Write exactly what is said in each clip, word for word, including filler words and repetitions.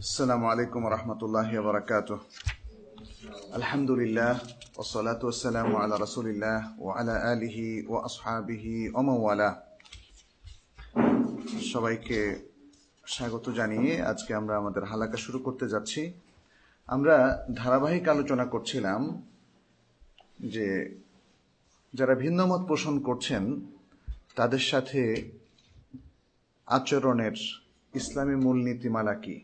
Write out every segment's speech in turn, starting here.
আসসালামু আলাইকুম ওয়া রাহমাতুল্লাহি ওয়া বারাকাতুহু। আলহামদুলিল্লাহ ওয়া সলাতু ওয়াসসালামু আলা রাসূলিল্লাহ ওয়া আলা আলিহি ওয়া আসহাবিহি ওয়া মান ওয়ালা। সবাইকে স্বাগত জানিয়ে আজকে আমরা আমাদের হালাকা শুরু করতে যাচ্ছি। আমরা ধারাবাহিক আলোচনা করছিলাম যে যারা ভিন্নমত পোষণ করছেন তাদের সাথে আচরণের ইসলামী মূলনীতিমালা কি।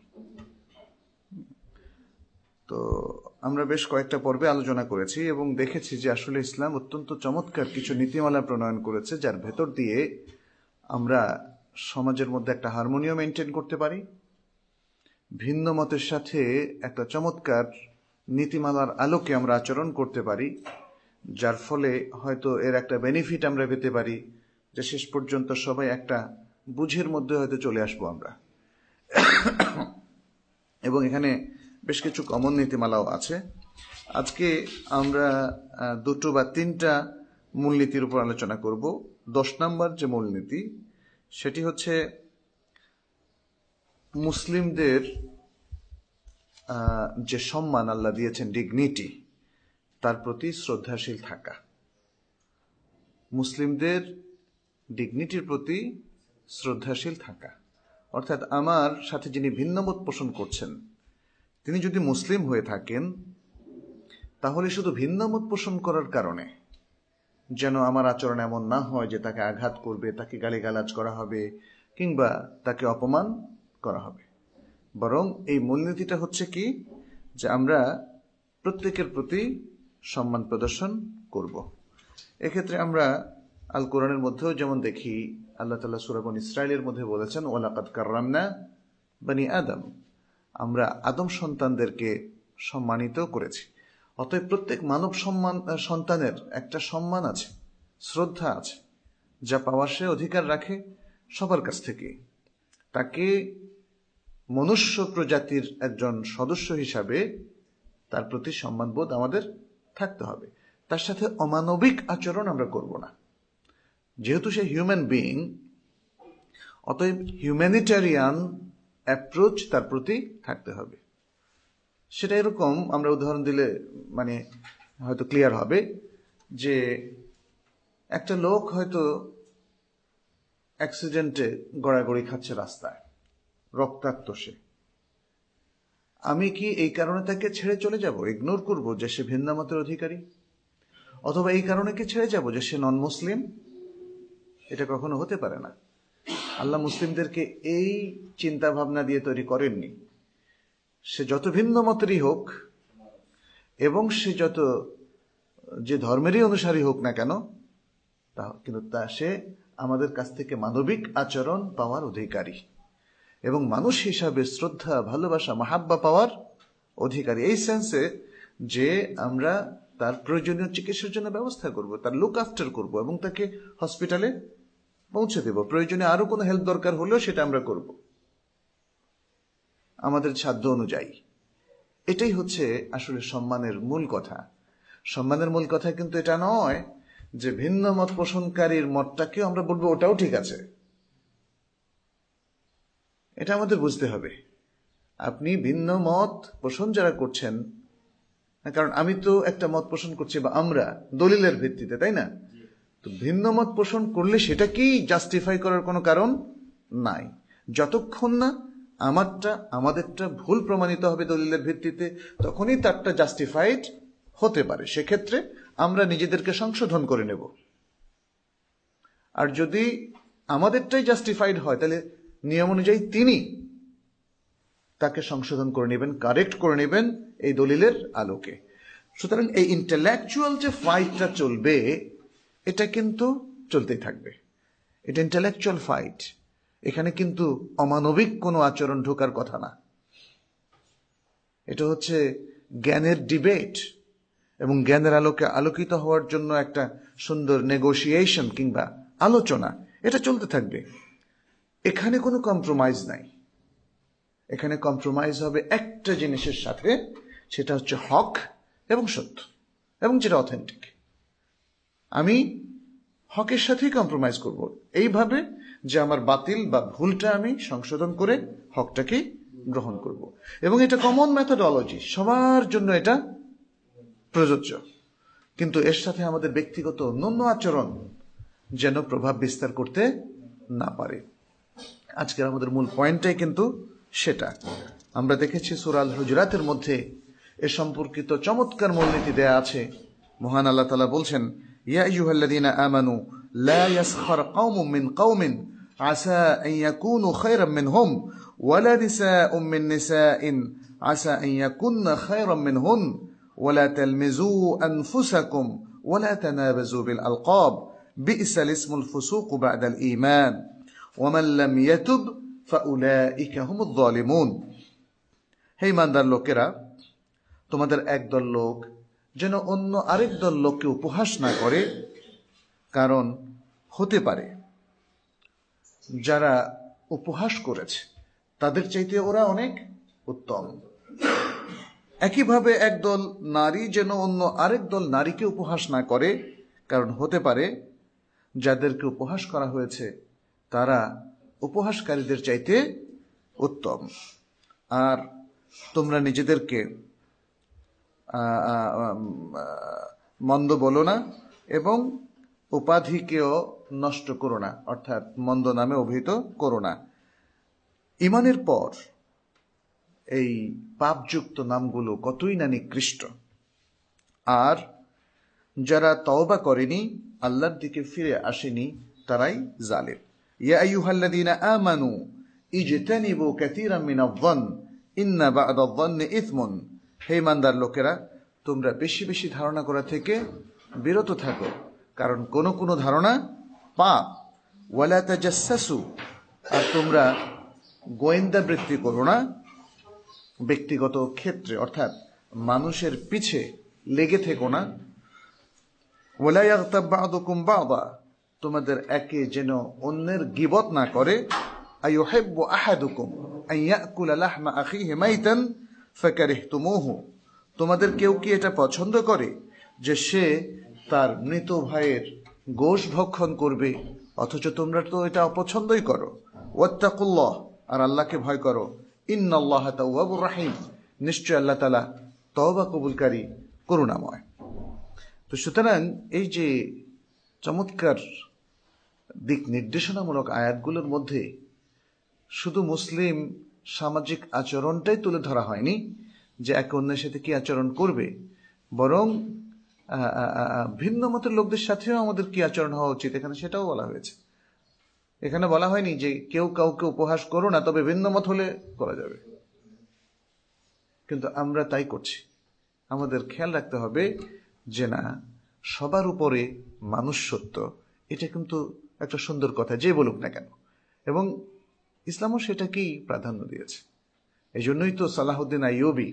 তো আমরা বেশ কয়েকটা পর্বে আলোচনা করেছি এবং দেখেছি যে আসলে ইসলাম অত্যন্ত চমৎকার কিছু নীতিমালা প্রণয়ন করেছে, যার ভেতর দিয়ে আমরা সমাজের মধ্যে একটা হারমোনিয়াম মেনটেন করতে পারি, ভিন্ন মতের সাথে একটা চমৎকার নীতিমালার আলোকে আমরা আচরণ করতে পারি, যার ফলে হয়তো এর একটা বেনিফিট আমরা পেতে পারি যে শেষ পর্যন্ত সবাই একটা বুঝের মধ্যে হয়তো চলে আসবো আমরা। এবং এখানে বেশ কিছু কমন নীতিমালাও আছে। আজকে আমরা দুটো বা তিনটা মূলনীতির উপর আলোচনা করব। দশ নম্বর যে মূলনীতি সেটি হচ্ছে মুসলিমদের যে সম্মান আল্লাহ দিয়েছেন, ডিগনিটি, তার প্রতি শ্রদ্ধাশীল থাকা। মুসলিমদের ডিগনিটির প্রতি শ্রদ্ধাশীল থাকা অর্থাৎ আমার সাথে যিনি ভিন্নমত পোষণ করছেন তিনি যদি মুসলিম হয়ে থাকেন তাহলে শুধু ভিন্নমত পোষণ করার কারণে যেন আমার আচরণ এমন না হয় যে তাকে আঘাত করবে, তাকে গালিগালাজ করা হবে কিংবা তাকে অপমান করা হবে। বরং এই মূলনীতিটা হচ্ছে কি, যে আমরা প্রত্যেকের প্রতি সম্মান প্রদর্শন করব। এক্ষেত্রে আমরা আল কোরআনের মধ্যেও যেমন দেখি, আল্লাহ তাআলা সূরা বনী ইসরাঈলের মধ্যে বলেছেন, ওয়ালাকাদ কাররামনা বনি আদম, আমরা আদম সন্তানদেরকে সম্মানিত করেছি। অতএব প্রত্যেক মানব সম্মান সন্তানের একটা সম্মান আছে, শ্রদ্ধা আছে, যা পাওয়ার সে অধিকার রাখে সবার কাছ থেকে। তাকে মনুষ্য প্রজাতির একজন সদস্য হিসাবে তার প্রতি সম্মানবোধ আমাদের থাকতে হবে। তার সাথে অমানবিক আচরণ আমরা করব না। যেহেতু সে হিউম্যান বিইং, অতএব হিউম্যানিটেরিয়ান অ্যাপ্রোচ তার প্রতি থাকতে হবে। সেটা এরকম, আমরা উদাহরণ দিলে মানে হয়তো ক্লিয়ার হবে, যে একটা লোক হয়তো অ্যাক্সিডেন্টে গড়াগড়ি খাচ্ছে রাস্তায়, রক্তাক্ত সে। আমি কি এই কারণে তাকে ছেড়ে চলে যাব, ইগনোর করব যে সে ভিন্ন মতের অধিকারী? অথবা এই কারণে কি ছেড়ে যাব যে সে নন মুসলিম? এটা কখনো হতে পারে না। আল্লাহ মুসলিমদেরকে এই চিন্তা ভাবনা দিয়ে তৈরি করেননি। সে যত ভিন্ন মতেরই হোক এবং সে যত যে ধর্মেরই অনুসারী হোক না কেন, তা কিন্তু তা সে আমাদের কাছ থেকে মানবিক আচরণ পাওয়ার অধিকারী এবং মানুষ হিসাবে শ্রদ্ধা, ভালোবাসা, মাহাব্বা পাওয়ার অধিকারী। এই সেন্সে যে আমরা তার প্রয়োজনীয় চিকিৎসার জন্য ব্যবস্থা করব, তার লুক আফটার করব এবং তাকে হসপিটালে পৌঁছে দেব। প্রয়োজনে আরো কোনো হেল্প দরকার হলেও সেটা আমরা করব আমাদের সাধ্য অনুযায়ী। এটাই হচ্ছে আসলে সম্মানের মূল কথা। সম্মানের মূল কথা কিন্তু এটা নয় যে ভিন্ন মত পোষণকারীর মতটাকেও আমরা বলবো ওটাও ঠিক আছে। এটা আমাদের বুঝতে হবে। আপনি ভিন্ন মত পোষণ যারা করছেন, কারণ আমি তো একটা মত পোষণ করছি বা আমরা দলিলের ভিত্তিতে, তাই না? তো ভিন্ন মত পোষণ করলে সেটাকেই জাস্টিফাই করার কোনো কারণ নাই, যতক্ষণ না আমারটা আমাদেরটা ভুল প্রমাণিত হবে দলিলের ভিত্তিতে, তখনই তারটা জাস্টিফাইড হতে পারে। সেক্ষেত্রে আমরা নিজেদেরকে সংশোধন করে নেব। আর যদি আমাদেরটাই জাস্টিফাইড হয় তাহলে নিয়ম অনুযায়ী তিনি তাকে সংশোধন করে নেবেন, কারেক্ট করে নেবেন এই দলিলের আলোকে। সুতরাং এই ইন্টেলেকচুয়াল যে ফাইটটা চলবে এটা কিন্তু চলতেই থাকবে। এটা ইন্টেলেকচুয়াল ফাইট। এখানে কিন্তু অমানবিক কোনো আচরণ ঢোকার কথা না। এটা হচ্ছে জ্ঞানের ডিবেট এবং জ্ঞানের আলোকে আলোকিত হওয়ার জন্য একটা সুন্দর নেগোসিয়েশন কিংবা আলোচনা, এটা চলতে থাকবে। এখানে কোনো কম্প্রোমাইজ নাই। এখানে কম্প্রোমাইজ হবে একটা জিনিসের সাথে, সেটা হচ্ছে হক এবং সত্য এবং যেটা অথেন্টিক। আমি হকের সাথেই কম্প্রোমাইজ করব এইভাবে যে আমার বাতিল বা ভুলটা আমি সংশোধন করে হকটাকে গ্রহণ করব। এবং এটা কমন মেথোডোলজি, সবার জন্য এটা প্রযোজ্য। কিন্তু এর সাথে আমাদের ব্যক্তিগত অন্যান্য আচরণ যেন প্রভাব বিস্তার করতে না পারে। আজকের আমাদের মূল পয়েন্টটাই কিন্তু সেটা। আমরা দেখেছি সূরা আল হুজুরাতের মধ্যে এ সম্পর্কিত চমৎকার মূলনীতি দেয়া আছে। মহান আল্লাহ তাআলা বলছেন, ইয়া আইয়ুহাল্লাযীনা আমানু লা ইয়াসখার কওমুম মিন কওমিন আসা আন ইয়াকুনু খায়রাম মিনহুম ওয়ালা নিসাউম মিন নিসাইন আসা আন ইয়াকুননা খায়রাম মিনহুন ওয়ালা তালমিজু আনফুসাকুম ওয়ালা তানাবাজু বিল আলকাব বি'সাল ইসমুল ফুসুকু বা'দাল ঈমান ওয়া মান লাম ইয়াতুব ফাউলাইকা হুমুয যালিমুন। হে ঈমানদার লোকেরা, তোমাদের একদল লোক যেন অন্য আরেক দল লোককে উপহাস না করে, কারণ হতে পারে যারা উপহাস করেছে তাদের চাইতে ওরা অনেক উত্তম। একইভাবে একদল নারী যেন অন্য আরেক দল নারীকে উপহাস না করে, কারণ হতে পারে যাদেরকে উপহাস করা হয়েছে তারা উপহাসকারীদের চাইতে উত্তম। আর তোমরা নিজেদেরকে মন্দ বলো না এবং উপাধিকেও নষ্ট করো না, অর্থাৎ মন্দ নামে অভিহিত করো না। ঈমানের পর এই পাপযুক্ত নামগুলো কতই না নিকৃষ্ট। আর যারা তওবা করেনি, আল্লাহর দিকে ফিরে আসেনি, তারাই জালিম। ইয়া আইয়ুহাল্লাযীনা আমানু ইজতানিবু কাসীরাম মিনায-যন্ন ইন্না বা'দায-যন্নি ইসমুন। হে ঈমানদার লোকেরা, তোমরা বেশি বেশি ধারণা করা থেকে বিরত থাকো, কারণ কোন কোন ধারণা পাপ। ওয়ালা তাজাসসু, আর তোমরা গোয়েন্দা বৃত্তি করো না ব্যক্তিগত ক্ষেত্রে, অর্থাৎ মানুষের পিছে লেগে থেকো না। ওয়ালা ইয়াগতাব বা'দুকুম বা'দা, তোমাদের একে যেন অন্যের গীবত না করে। আইয়ুহিব্বু আহাদুকুম আন ইয়াকুলা লাহমা আখিহি মাইতান ফাকারিহতুমুহু, তোমাদের কেউ কি এটা পছন্দ করে যে সে তার মৃত ভাইয়ের গোশত ভক্ষণ করবে, অথচ তোমরা তো এটা অপছন্দই করো। ওয়াত্তাকুল্লাহ, আর আল্লাহকে ভয় করো। ইন্নাল্লাহা তাওয়াবুর রাহিম, নিশ্চয় আল্লাহ তাআলা তওবা কবুলকারী, করুণাময়। তো সুতরাং এই যে চমৎকার দিক নির্দেশনামূলক আয়াতগুলোর মধ্যে শুধু মুসলিম সামাজিক আচরণটাই তুলে ধরা হয়নি যে একে অন্যের সাথে কি আচরণ করবে, বরং ভিন্ন মতের লোকদের সাথেও আমাদের কি আচরণ হওয়া উচিত এখানে সেটাও বলা হয়েছে। এখানে বলা হয়নি যে কেউ কাউকে উপহাস করো না, তবে ভিন্ন মত হলে করা যাবে, কিন্তু আমরা তাই করছি। আমাদের খেয়াল রাখতে হবে যে না, সবার উপরে মানুষ সত্য, এটা কিন্তু একটা সুন্দর কথা যে বলুক না কেন, এবং ইসলামও সেটাকেই প্রাধান্য দিয়েছে। এই জন্যই তো সালাহুদ্দিন আইয়ুবী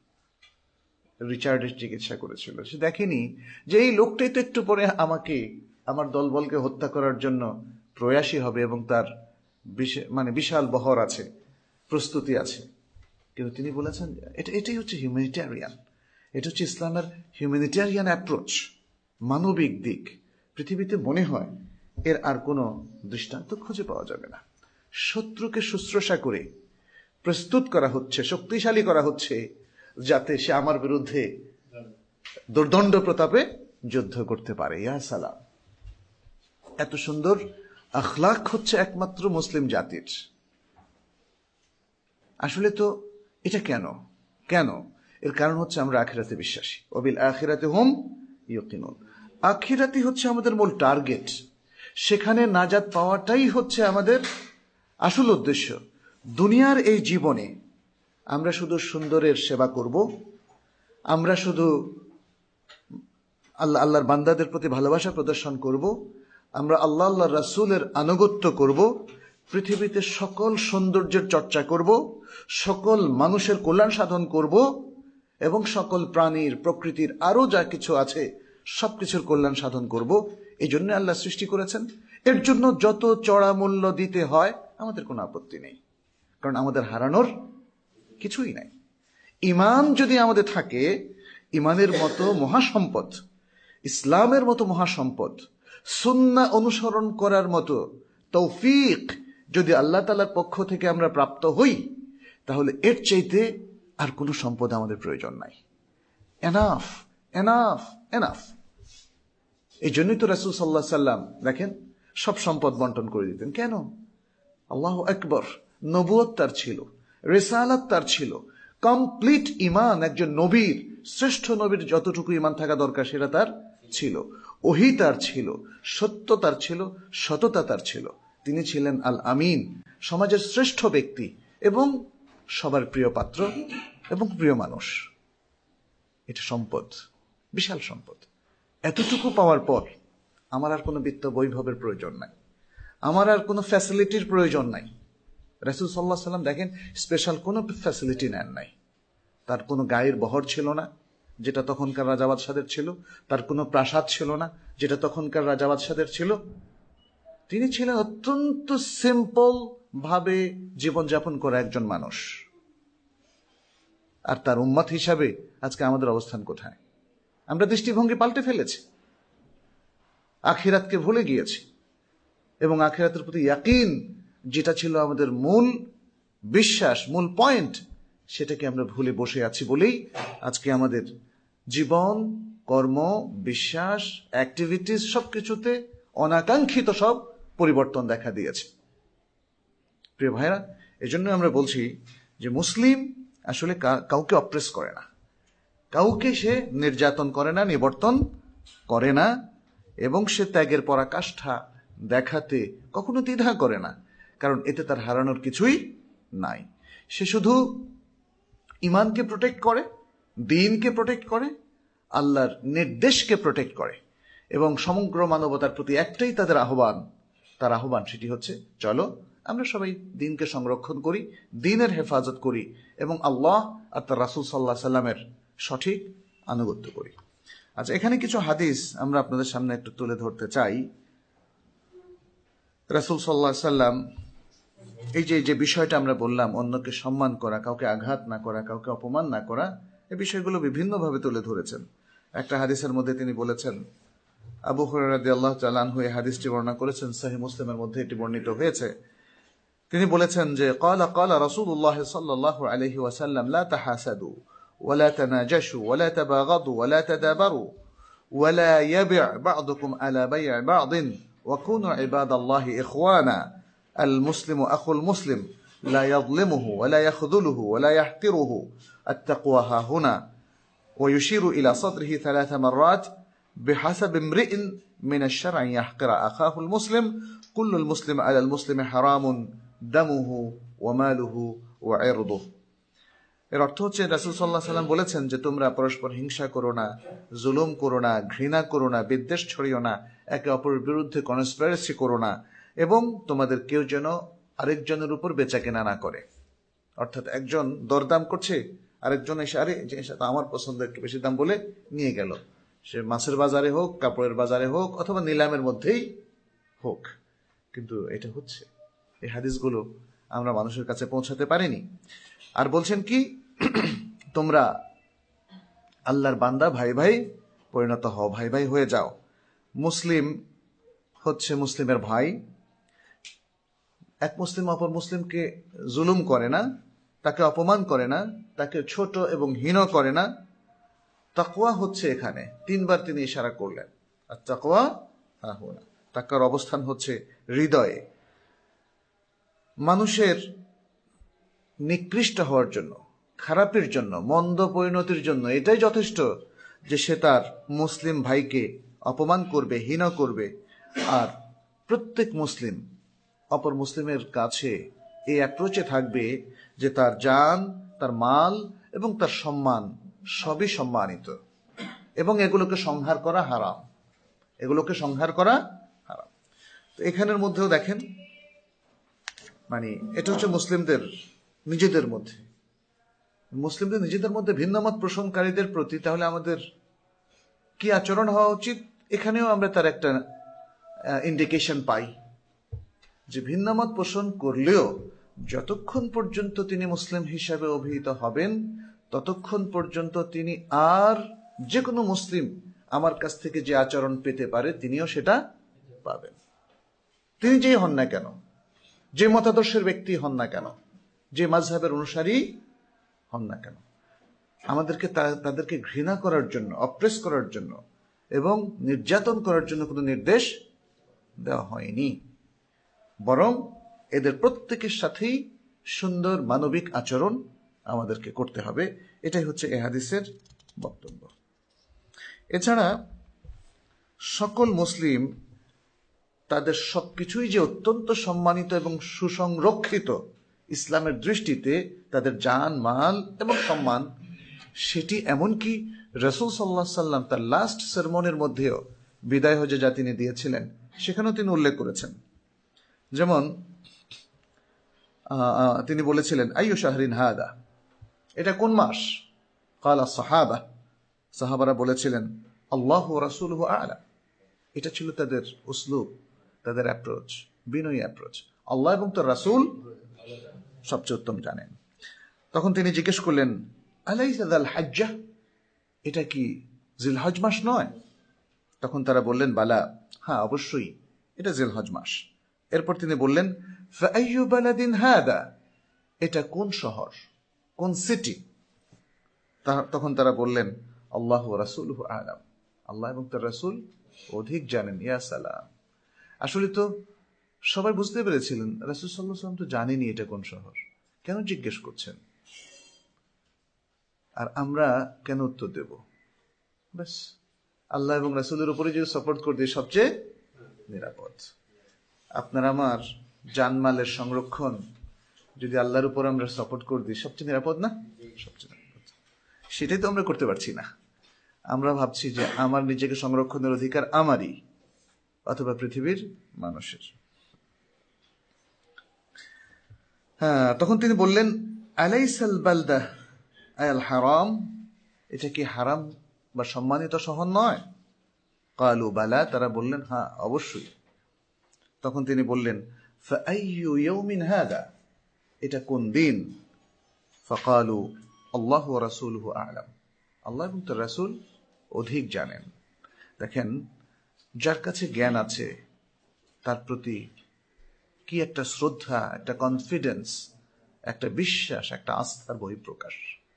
রিচার্ডের চিকিৎসা করেছিল। সে দেখেনি যে এই লোকটাই তো একটু পরে আমাকে, আমার দলবলকে হত্যা করার জন্য প্রয়াসী হবে এবং তার মানে বিশাল বহর আছে, প্রস্তুতি আছে। কিন্তু তিনি বলেছেন এটা এটাই হচ্ছে হিউম্যানিটেরিয়ান, এটা হচ্ছে ইসলামের হিউম্যানিটেরিয়ান অ্যাপ্রোচ, মানবিক দিক। পৃথিবীতে মনে হয় এর আর কোনো দৃষ্টান্ত খুঁজে পাওয়া যাবে না। শত্রুকে শুশ্রূষা করে প্রস্তুত করা হচ্ছে, শক্তিশালী করা হচ্ছে, যাতে সে আমার বিরুদ্ধে দুর্দণ্ড প্রতাপে যুদ্ধ করতে পারে। ইয়া সালাম, এত সুন্দর আখলাক হচ্ছে একমাত্র মুসলিম জাতির। আসলে তো এটা কেন কেন এর কারণ হচ্ছে আমরা আখিরাতে বিশ্বাসী। ওয়াবিল আখিরাতি হুম ইউকিনুন, আখিরাতি হচ্ছে আমাদের মূল টার্গেট, সেখানে নাজাত পাওয়াটাই হচ্ছে আমাদের আসল উদ্দেশ্য। দুনিয়ার এই জীবনে আমরা শুধু সুন্দরের সেবা করব, আমরা শুধু আল্লাহ আল্লাহর বান্দাদের প্রতি ভালোবাসা প্রদর্শন করব, আমরা আল্লাহ আল্লাহ রাসূলের আনুগত্য করব, পৃথিবীতে সকল সৌন্দর্যের চর্চা করব, সকল মানুষের কল্যাণ সাধন করব, এবং সকল প্রাণীর প্রকৃতির আরো যা কিছু আছে সবকিছুর কল্যাণ সাধন করব। এই জন্য আল্লাহ সৃষ্টি করেছেন। এর জন্য যত চড়া মূল্য দিতে হয় আমাদের কোনো আপত্তি নেই, কারণ আমাদের হারানোর কিছুই নাই। ঈমান যদি আমাদের থাকে, ঈমানের মতো মহাসম্পদ, ইসলামের মতো মহাসম্পদ, সুন্নাহ অনুসরণ করার মতো তৌফিক যদি আল্লাহ তাআলার পক্ষ থেকে আমরা প্রাপ্ত হই, তাহলে এর চাইতে আর কোনো সম্পদ আমাদের প্রয়োজন নাই। Enough, enough, enough. এই জন্যই তো রাসূল সাল্লাল্লাহু আলাইহি সাল্লাম দেখেন সব সম্পদ বন্টন করে দিতেন। কেন? আল্লাহু আকবার, নবুয়ত তার ছিল, রিসালাত তার ছিল, কমপ্লিট ঈমান, একজন নবীর, শ্রেষ্ঠ নবীর যতটুকু ঈমান থাকা দরকার সেটা তার ছিল, ওহী তার ছিল, সত্য তার ছিল, সততা তার ছিল। তিনি ছিলেন আল আমিন, সমাজের শ্রেষ্ঠ ব্যক্তি এবং সবার প্রিয় পাত্র এবং প্রিয় মানুষ। এটা সম্পদ, বিশাল সম্পদ। এতটুকু পাওয়ার পর আমার আর কোনো বিত্ত বৈভবের প্রয়োজন নাই, আমার আর কোনো ফ্যাসিলিটির প্রয়োজন নাই। রাসূল সাল্লাল্লাহু আলাইহি সাল্লাম দেখেন স্পেশাল কোনো ফ্যাসিলিটি নেন নাই। তার কোনো গায়ের বহর ছিল না, যেটা তখনকার রাজা বাদশাদের ছিল। তার কোনো প্রাসাদ ছিল না, যেটা তখনকার রাজা বাদশাদের ছিল। তিনি ছিলেন অত্যন্ত সিম্পল ভাবে জীবনযাপন করা একজন মানুষ। আর তার উম্মত হিসাবে আজকে আমাদের অবস্থান কোথায়? আমরা দৃষ্টিভঙ্গি পাল্টে ফেলেছি, আখিরাতকে ভুলে গিয়েছি এবং আখিরাতের প্রতি ইয়াকিন যেটা ছিল আমাদের মূল বিশ্বাস, মূল পয়েন্ট, সেটাকে আমরা ভুলে বসে আছি বলেই আজকে আমাদের জীবন, কর্ম, বিশ্বাস, অ্যাক্টিভিটিস সবকিছুতে অনাকাঙ্ক্ষিত সব পরিবর্তন দেখা দিয়েছে। প্রিয় ভাইরা, এজন্য আমরা বলছি যে মুসলিম আসলে কাউকে অপ্রেস করে না, কাউকে সে নির্যাতন করে না, নিবর্তন করে না, এবং সে ত্যাগের পরাকাষ্ঠা দেখাতে কখনো দ্বিধা করে না, কারণ এতে তার হারানোর কিছুই নাই। সে শুধু ইমানকে প্রোটেক্ট করে, দ্বীনকে প্রোটেক্ট করে, আল্লাহর নির্দেশকে প্রোটেক্ট করে, এবং সমগ্র মানবতার প্রতি একটাই তাদের আহ্বান, তার আহ্বান সেটি হচ্ছে চলো আমরা সবাই দ্বীনকে সংরক্ষণ করি, দ্বীনের হেফাজত করি এবং আল্লাহ আর তার রাসূল সাল্লাল্লাহু আলাইহি সাল্লামের সঠিক আনুগত্য করি। আচ্ছা, এখানে কিছু হাদিস আমরা আপনাদের সামনে একটু তুলে ধরতে চাই। রাসূল সাল্লাল্লাহু আলাইহি সাল্লাম এই যে যে বিষয়টা আমরা বললাম, অন্যকে সম্মান করা, কাউকে আঘাত না করা, কাউকে অপমান না করা, এই বিষয়গুলো বিভিন্নভাবে তুলে ধরেছেন। একটা হাদিসের মধ্যে তিনি বলেছেন, আবু হুরায়রা রাদিয়াল্লাহু তাআলা আনহু এই হাদিসটি বর্ণনা করেছেন, সহিহ মুসলিমের মধ্যে এটি বর্ণিত হয়েছে। তিনি বলেছেন যে ক্বালা ক্বালা রাসূলুল্লাহ সাল্লাল্লাহু আলাইহি ওয়াসাল্লাম লা তাহাসাদু ওয়ালা তানাজাশু ওয়ালা তাবাগাদু ওয়ালা তাদাবারু ওয়ালা ইয়াবি' বা'দুকুম আলা বাই'i বা'দিন ওয়া কুনু ইবাদাল্লাহি ইখওয়ানা আল মুসলিমু আখুল মুসলিম লা ইয়াযলিমুহু ওয়ালা ইয়াখযুলুহু ওয়ালা ইয়াহতিরুহু আত-তাকওয়া হা হুনা ওয়া ইউশিরু ইলা সাদরিহি ثلاث مرات بحسب امرئ من الشرع يحقر أخاه المسلم كل المسلم على المسلم حرام دمه وماله وعرضه। এর অর্থ হচ্ছে রাসূল সাল্লাল্লাহু আলাইহি সাল্লাম বলেছেন যে তোমরা পরস্পর হিংসা করো না, জুলুম করো না, ঘৃণা করো না, বিদ্বেষ ছড়িও না, একে অপরের বিরুদ্ধে কনস্পিরেসি করো না, এবং তোমাদের কেউ যেন আরেকজনের উপর বেচাকেনা না করে। অর্থাৎ একজন দরদাম করছে, আরেকজন এসে আরে জিনিসটা আমার পছন্দ, একটু বেশি দাম বলে নিয়ে গেল, সে মাছের বাজারে হোক, কাপড়ের বাজারে হোক, অথবা নিলামের মধ্যেই হোক, কিন্তু এটা হচ্ছে, এই হাদিসগুলো আমরা মানুষের কাছে পৌঁছাতে পারিনি। আর বলছেন কি, তোমরা আল্লাহর বান্দা, ভাই ভাই পরিণত হও, ভাই ভাই হয়ে যাও। মুসলিম হচ্ছে মুসলিমের ভাই, এক মুসলিম অপর মুসলিমকে জুলুম করে না, তাকে অপমান করে না, তাকে ছোট এবং হীন করে না। তাকওয়া হচ্ছে এখানে তিনবার তিনি ইশারা করলেন, আর তাকওয়া হা হুনা, তাকওয়ার অবস্থান হচ্ছে হৃদয়ে। মানুষের নিকৃষ্ট হওয়ার জন্য, খারাপের জন্য, মন্দ পরিণতির জন্য এটাই যথেষ্ট যে সে তার মুসলিম ভাইকে অপমান করবে, হীন করবে। আর প্রত্যেক মুসলিম অপর মুসলিমের কাছে এই অ্যাপ্রোচে থাকবে যে তার জান, তার মাল এবং তার সম্মান সবই সম্মানিত, এবং এগুলোকে সংহার করা হারাম, এগুলোকে সংহার করা হারাম। তো এখানের মধ্যেও দেখেন, মানে এটা হচ্ছে মুসলিমদের নিজেদের মধ্যে, মুসলিমদের নিজেদের মধ্যে ভিন্নমত পোষণকারীদের প্রতি তাহলে আমাদের কি আচরণ হওয়া উচিত, এখানেও আমরা তার একটা ইন্ডিকেশন পাই যে ভিন্নমত পোষণ করলেও যতক্ষণ পর্যন্ত তিনি মুসলিম হিসাবে অভিহিত হবেন ততক্ষণ পর্যন্ত তিনি আর যে কোনো মুসলিম আমার কাছ থেকে যে আচরণ পেতে পারে তিনিও সেটা পাবেন, তিনি যেই হন না কেন, যে মতাদর্শের ব্যক্তি হন না কেন। যে মাযহাবের অনুসারী হন না কেন। আমাদেরকে তাদেরকে ঘৃণা করার জন্য, অপ্রেস করার জন্য এবং নির্যাতন করার জন্য কোনো নির্দেশ দেওয়া হয়নি, বরং এদের প্রত্যেকের সাথেই সুন্দর মানবিক আচরণ আমাদেরকে করতে হবে। এটাই হচ্ছে এ হাদিসের বক্তব্য। এছাড়া সকল মুসলিম তাদের সবকিছুই যে অত্যন্ত সম্মানিত এবং সুসংরক্ষিত ইসলামের দৃষ্টিতে, তাদের জান মাল এবং সম্মান, সেটি এমনকি রাসূল সাল্লাল্লাহু আলাইহি সাল্লাম তার লাস্ট সারমনের মধ্যেও, বিদায় হজে যা তিনি দিয়েছিলেন, সেখানেও তিনি উল্লেখ করেছেন। যেমন তিনি বলেছিলেন, আইয়ু শাহরিন হাদা, এটা কোন মাস? ক্বালা সাহাবা, সাহাবারা বলেছিলেন, আল্লাহু ওয়া রাসূলুহু আ'লাম। এটা ছিল তাদের উসলুব, তাদের অ্যাপ্রোচ, বিনয়ী অ্যাপ্রোচ। আল্লাহ এবং তার রাসূল সবচেয়ে উত্তম জানেন। তখন তিনি জিজ্ঞেস করলেন, আলাইসা যাল হাজ্জাহ, এটা কি জিলহজ মাস নয়? তখন তারা বললেন, বালা, হ্যাঁ অবশ্যই এটা জিলহজ মাস। এরপর তিনি বললেন, ফাআইয়ু বালাদিন হাদা, এটা কোন শহর, কোন সিটি? তখন তারা বললেন, আল্লাহু ওয়া রাসূলুহু আ'লাম, আল্লাহ এবং তার রাসূল অধিক জানেন। ইয়া সালাম। আসলে তো সবাই বুঝতে পেরেছিলেন রাসূল সাল্লাল্লাহু আলাইহি ওয়াসাল্লাম তো জানেনই এটা কোন শহর, কেন জিজ্ঞেস করছেন? আর আমরা কেন উত্তর দেব? ব্যাস, আল্লাহ এবং রাসূলের উপরে যদি সাপোর্ট করে দিই সবচেয়ে নিরাপদ। আপনার আমার জানমালের সংরক্ষণ যদি আল্লাহর উপর আমরা সাপোর্ট করে দিই, সবচেয়ে নিরাপদ না? সবচেয়ে নিরাপদ। সেটাই তো আমরা করতে পারছি না। আমরা ভাবছি যে আমার নিজেকে সংরক্ষণের অধিকার আমারই, অথবা পৃথিবীর মানুষের। হ্যাঁ, তখন তিনি বললেন, আলাইসাল বালদা আল হারাম, এটা কি হারাম বা সম্মানিত শহর নয়? ক্বালু বালা, তারা বললেন হ্যাঁ অবশ্যই। তখন তিনি বললেন, ফাআইয়ু ইয়াউমিন হাদা, এটা কোন দিন? ফাকালু আল্লাহু ওয়া রাসূলুহু আ'লাম, আল্লাহ এবং তার রাসূল অধিক জানেন। দেখেন, যার কাছে জ্ঞান আছে তার প্রতি কি একটা শ্রদ্ধা, একটা কনফিডেন্স, একটা বিশ্বাস, একটা আস্থার বহিঃপ্রকাশ।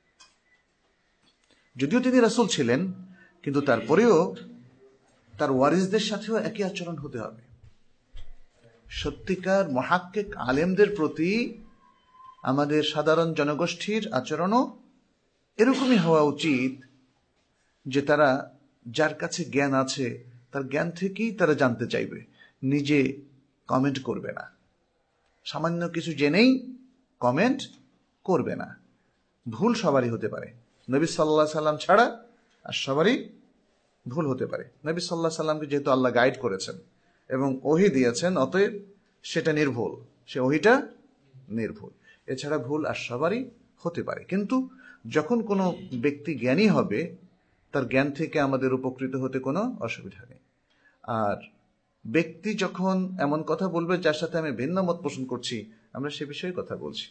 যদিও তিনি রাসূল ছিলেন, কিন্তু তারপরেও তার ওয়ারিসদের সাথেও একই আচরণ হতে হবে। সত্যিকার মুহাক্কিক আলেমদের প্রতি আমাদের সাধারণ জনগোষ্ঠীর আচরণও এরকমই হওয়া উচিত, যে তারা যার কাছে জ্ঞান আছে তার জ্ঞান থেকেই তারা জানতে চাইবে, নিজে কমেন্ট করবে না। সামান্য কিছু জেনেই কমেন্ট করবে না। ভুল সবারই হতে পারে, নবী সাল্লাল্লাহু আলাইহি সাল্লাম ছাড়া আর সবারই ভুল হতে পারে। নবী সাল্লাল্লাহু আলাইহি সাল্লামকে যেহেতু আল্লাহ গাইড করেছেন এবং ওহী দিয়েছেন, অতএব সেটা নির্ভুল, সে ওহীটা নির্ভুল। এছাড়া ভুল আর সবারই হতে পারে। কিন্তু যখন কোনো ব্যক্তি জ্ঞানী হবে, তার জ্ঞান থেকে আমাদের উপকৃত হতে কোনো অসুবিধা নেই। আর ব্যক্তি যখন এমন কথা বলবে যার সাথে আমি ভিন্ন মত পোষণ করছি, আমরা সে বিষয়ে কথা বলছি,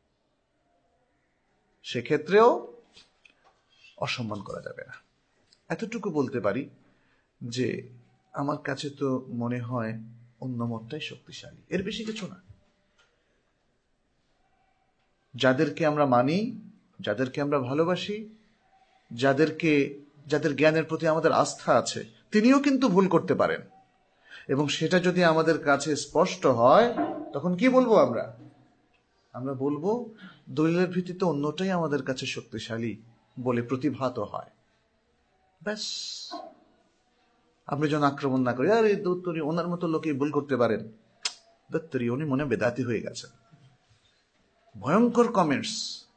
সেক্ষেত্রেও অসম্মান করা যাবে না। এতটুকু বলতে পারি যে আমার কাছে তো মনে হয় অন্য মতটাই শক্তিশালী, এর বেশি কিছু না। যাদেরকে আমরা মানি, যাদেরকে আমরা ভালোবাসি, যাদেরকে যাদের জ্ঞানের প্রতি আমাদের আস্থা আছে, তিনিও কিন্তু ভুল করতে পারেন। এবং সেটা যদি আমাদের কাছে স্পষ্ট হয়, তখন কি বলবো আমরা? আমরা বলবো দলিলের ভিত্তিতে অন্যটাই আমাদের কাছে শক্তিশালী বলে প্রতিভাত হয়। ব্যাস, আমরা যেন আক্রমণ না করি, আরে দত্তরি ওনার মতো লোকে ভুল করতে পারেন, দত্তরি উনি মনে বেদাতি হয়ে গেছেন। ভয়ঙ্কর কমেন্টস,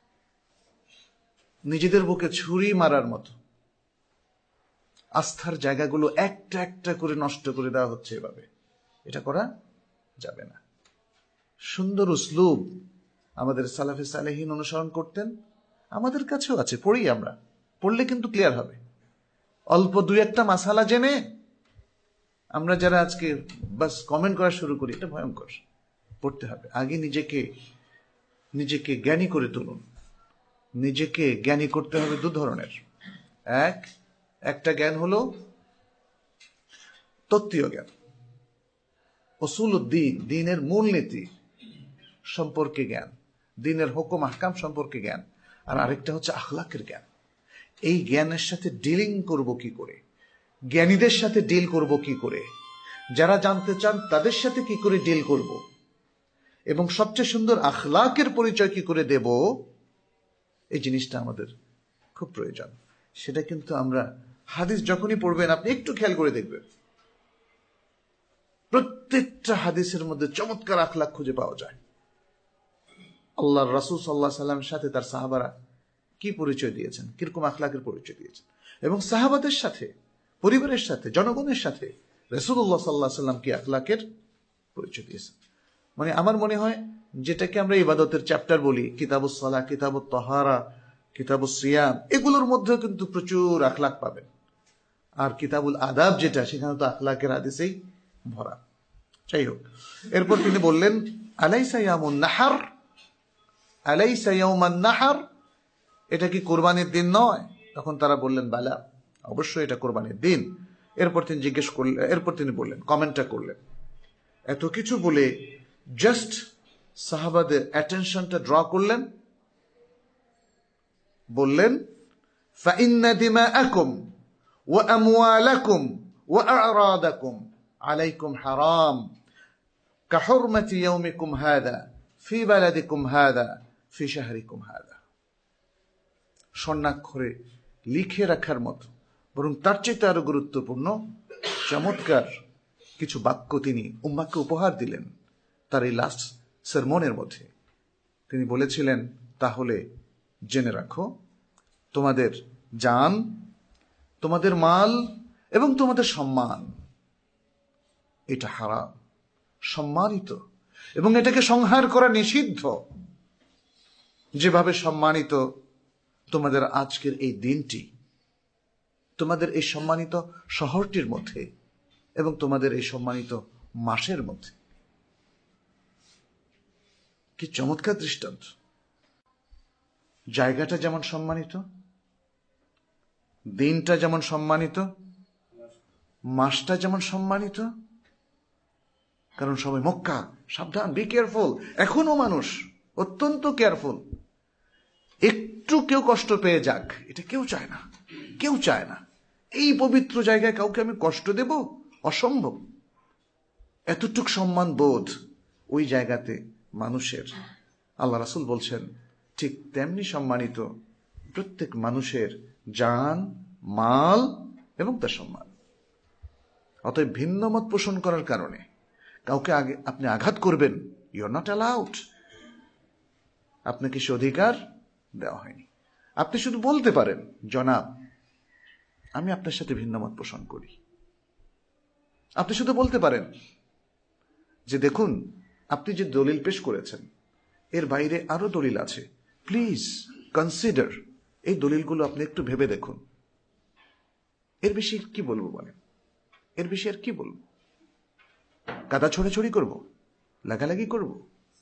নিজেদের বুকে ছুরি মারার মতো। আস্থার জায়গাগুলো একটা একটা করে নষ্ট করে দেওয়া হচ্ছে এভাবে। এটা করা যাবে না। সুন্দর উসলুব আমাদের সালাফে সালেহিন অনুসরণ করতেন, আমাদের কাছেও আছে, পড়ি আমরা, পড়লে কিন্তু ক্লিয়ার হবে। অল্প দুই একটা মাসালা জেনে আমরা যারা আজকে বাস কমেন্ট করা শুরু করি, এটা ভয়ঙ্কর। পড়তে হবে, আগে নিজেকে নিজেকে জ্ঞানী করে তুলুন। নিজেকে জ্ঞানী করতে হবে দু ধরনের। এক একটা জ্ঞান হলো তত্ত্বীয় জ্ঞান, উসুলুদ্দিন, দ্বীনের মূলনীতি সম্পর্কে জ্ঞান, দ্বীনের হুকুম আহকাম সম্পর্কে জ্ঞান, আর আরেকটা হচ্ছে আখলাকের জ্ঞান। এই জ্ঞানের সাথে ডিলিং করব কি করে, জ্ঞানীদের সাথে ডিল করব কি করে, যারা জানতে চান তাদের সাথে কি করে ডিল করব, এবং সবচেয়ে সুন্দর আখলাকের পরিচয় কি করে দেব, এই জিনিসটা আমাদের খুব প্রয়োজন। সেটা কিন্তু আমরা হাদিস যখনই পড়বেন আপনি একটু খেয়াল করে দেখবেন, প্রত্যেকটা হাদিসের মধ্যে চমৎকার আখলাক খুঁজে পাওয়া যায়। আল্লাহর রাসূল সাল্লাল্লাহু আলাইহি ওয়াসাল্লামের সাথে তার সাহাবারা কি পরিচয় দিয়েছেন, কিরকম আখলাকের পরিচয় দিয়েছেন, এবং সাহাবাদের সাথে, পরিবারের সাথে, জনগণের সাথে রাসূলুল্লাহ সাল্লাল্লাহু আলাইহি ওয়াসাল্লাম কি আখলাকের পরিচয় দিয়েছেন। মানে আমার মনে হয় যেটাকে আমরা ইবাদতের চ্যাপ্টার বলি, কিতাবুস সালাহ, কিতাবুত তাহারা, কিতাবুস সিয়াম, এগুলোর মধ্যেও কিন্তু প্রচুর আখলাক পাবেন। আর কিতাবুল আদাব যেটা, সেখানে তো আখলাকের হাদিসেই ভরা। যাই হোক, এরপর তিনি বললেন আলাইসা ইয়ামুন নাহার, আলাইসা ইয়াউমান নাহার, এটা কি কোরবানির দিন নয়? তখন তারা বললেন বালা, অবশ্যই এটা কোরবানির দিন। এরপর তিনি জিজ্ঞেস করলেন, এরপর তিনি বললেন, কমেন্টটা করলেন, এত কিছু বলে জাস্ট সাহাবাদের অ্যাটেনশনটা ড্র করলেন, বললেন ফাইন্না দিমাআকুম ওয়া আমওয়ালাকুম ওয়া আ'রাদাকুম আলাইকুম হারাম কাহুরমাতি ইয়াউমিকুম হাযা ফি বালাদিকুম হাযা ফি শাহরিকুম হাযা। স্বর্ণাক্ষরে লিখে রাখার মতো, বরং তার চেয়ে আরো গুরুত্বপূর্ণ চমৎকার কিছু বাক্য তিনি উম্মাহকে উপহার দিলেন তার এই লাস্ট সারমনের মধ্যে। তিনি বলেছিলেন, তাহলে জেনে রাখো, তোমাদের জান, তোমাদের মাল এবং তোমাদের সম্মান, এটা হারাম, সম্মানিত, এবং এটাকে সংহার করা নিষিদ্ধ। যেভাবে সম্মানিত তোমাদের আজকের এই দিনটি, তোমাদের এই সম্মানিত শহরটির মধ্যে, এবং তোমাদের এই সম্মানিত মাসের মধ্যে। কি চমৎকার দৃষ্টান্ত! জায়গাটা যেমন সম্মানিত, দিনটা যেমন সম্মানিত, মাসটা যেমন সম্মানিত। কারণ সবাই মক্কা, সাবধান, বি কেয়ারফুল। এখনো মানুষ অত্যন্ত কেয়ারফুল। একটু কেউ কষ্ট পেয়ে যাক, এটা কেউ চায় না, কেউ চায় না। এই পবিত্র জায়গায় কাউকে আমি কষ্ট দেব, অসম্ভব। এতটুক সম্মান বোধ ওই জায়গাতে মানুষের। আল্লাহ রাসূল বলছেন, ঠিক তেমনি সম্মানিত প্রত্যেক মানুষের জান, মাল এবং তার সম্মান। অতএব ভিন্ন মত পোষণ করার কারণে কাউকে আগে আপনি আঘাত করবেন, ইউ আর নট অ্যালাউড। আপনাকে সে অধিকার দেওয়া হয়নি। আপনি শুধু বলতে পারেন, জনাব আমি আপনার সাথে ভিন্ন মত পোষণ করি। আপনি শুধু বলতে পারেন যে দেখুন, আপনি যে দলিল পেশ করেছেন এর বাইরে আরো দলিল আছে, প্লিজ কনসিডার। এই দলিলগুলো আপনি একটু ভেবে দেখুন। এর বেশি কি বলবো বলেন? এর বেশি আর কি বলবো? কাদা ছড়াছড়ি করব, লাগালাগি করব,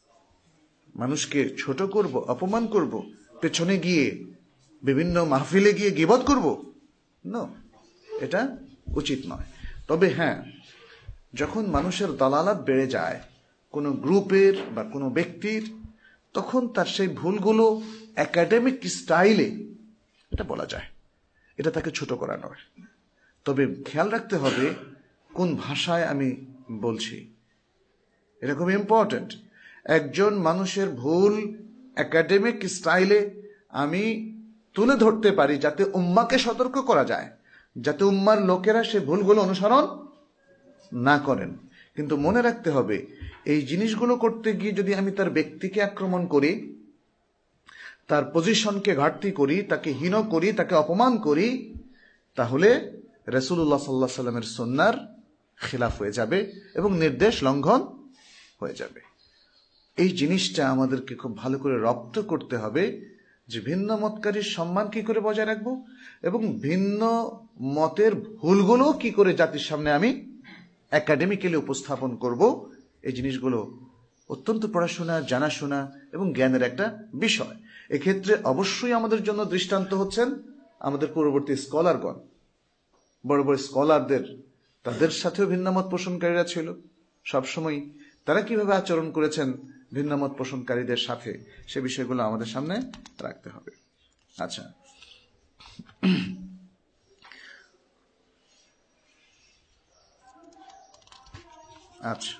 মানুষকে ছোট করব, অপমান করব, পেছনে গিয়ে বিভিন্ন মাহফিলে গিয়ে গীবত করব? না, এটা উচিত নয়। তবে হ্যাঁ, যখন মানুষের দালালাত বেড়ে যায় কোনো গ্রুপের বা কোনো ব্যক্তির, তখন তার সেই ভুলগুলো একাডেমিক স্টাইলে এটা বলা যায়, এটা তাকে ছোট করা নয়। তবে খেয়াল রাখতে হবে কোন ভাষায় আমি বলছি, এটা খুব ইম্পর্টেন্ট। একজন মানুষের ভুল একাডেমিক স্টাইলে আমি তুলে ধরতে পারি যাতে উম্মাকে সতর্ক করা যায়, যাতে উম্মার লোকেরা সে ভুলগুলো অনুসরণ না করেন। কিন্তু মনে রাখতে হবে, এই জিনিসগুলো করতে গিয়ে যদি আমি তার ব্যক্তিকে আক্রমণ করি, তার পজিশনকে ঘাটতি করি, তাকে হীন করি, তাকে অপমান করি, তাহলে রাসূলুল্লাহ সাল্লাল্লাহু আলাইহি ওয়াসাল্লামের সুন্নাহর খিলাফ হয়ে যাবে এবং নির্দেশ লঙ্ঘন হয়ে যাবে। এই জিনিসটা আমাদেরকে খুব ভালো করে রপ্ত করতে হবে যে ভিন্ন মতকারীর সম্মান কি করে বজায় রাখবো, এবং ভিন্ন মতের ভুলগুলো কি করে জাতির সামনে আমি একাডেমিক্যালি উপস্থাপন করব। এই জিনিসগুলো অত্যন্ত পড়াশোনা, জানাশোনা এবং জ্ঞানের একটা বিষয়। এক্ষেত্রে অবশ্যই আমাদের জন্য দৃষ্টান্ত হচ্ছেন আমাদের পূর্ববর্তী স্কলারগণ। বড় বড় স্কলারদের, তাদের সাথেও ভিন্নমত পোষণকারীরা ছিল সবসময়। তারা কিভাবে আচরণ করেছেন ভিন্নমত পোষণকারীদের সাথে, সে বিষয়গুলো আমাদের সামনে রাখতে হবে। আচ্ছা, আচ্ছা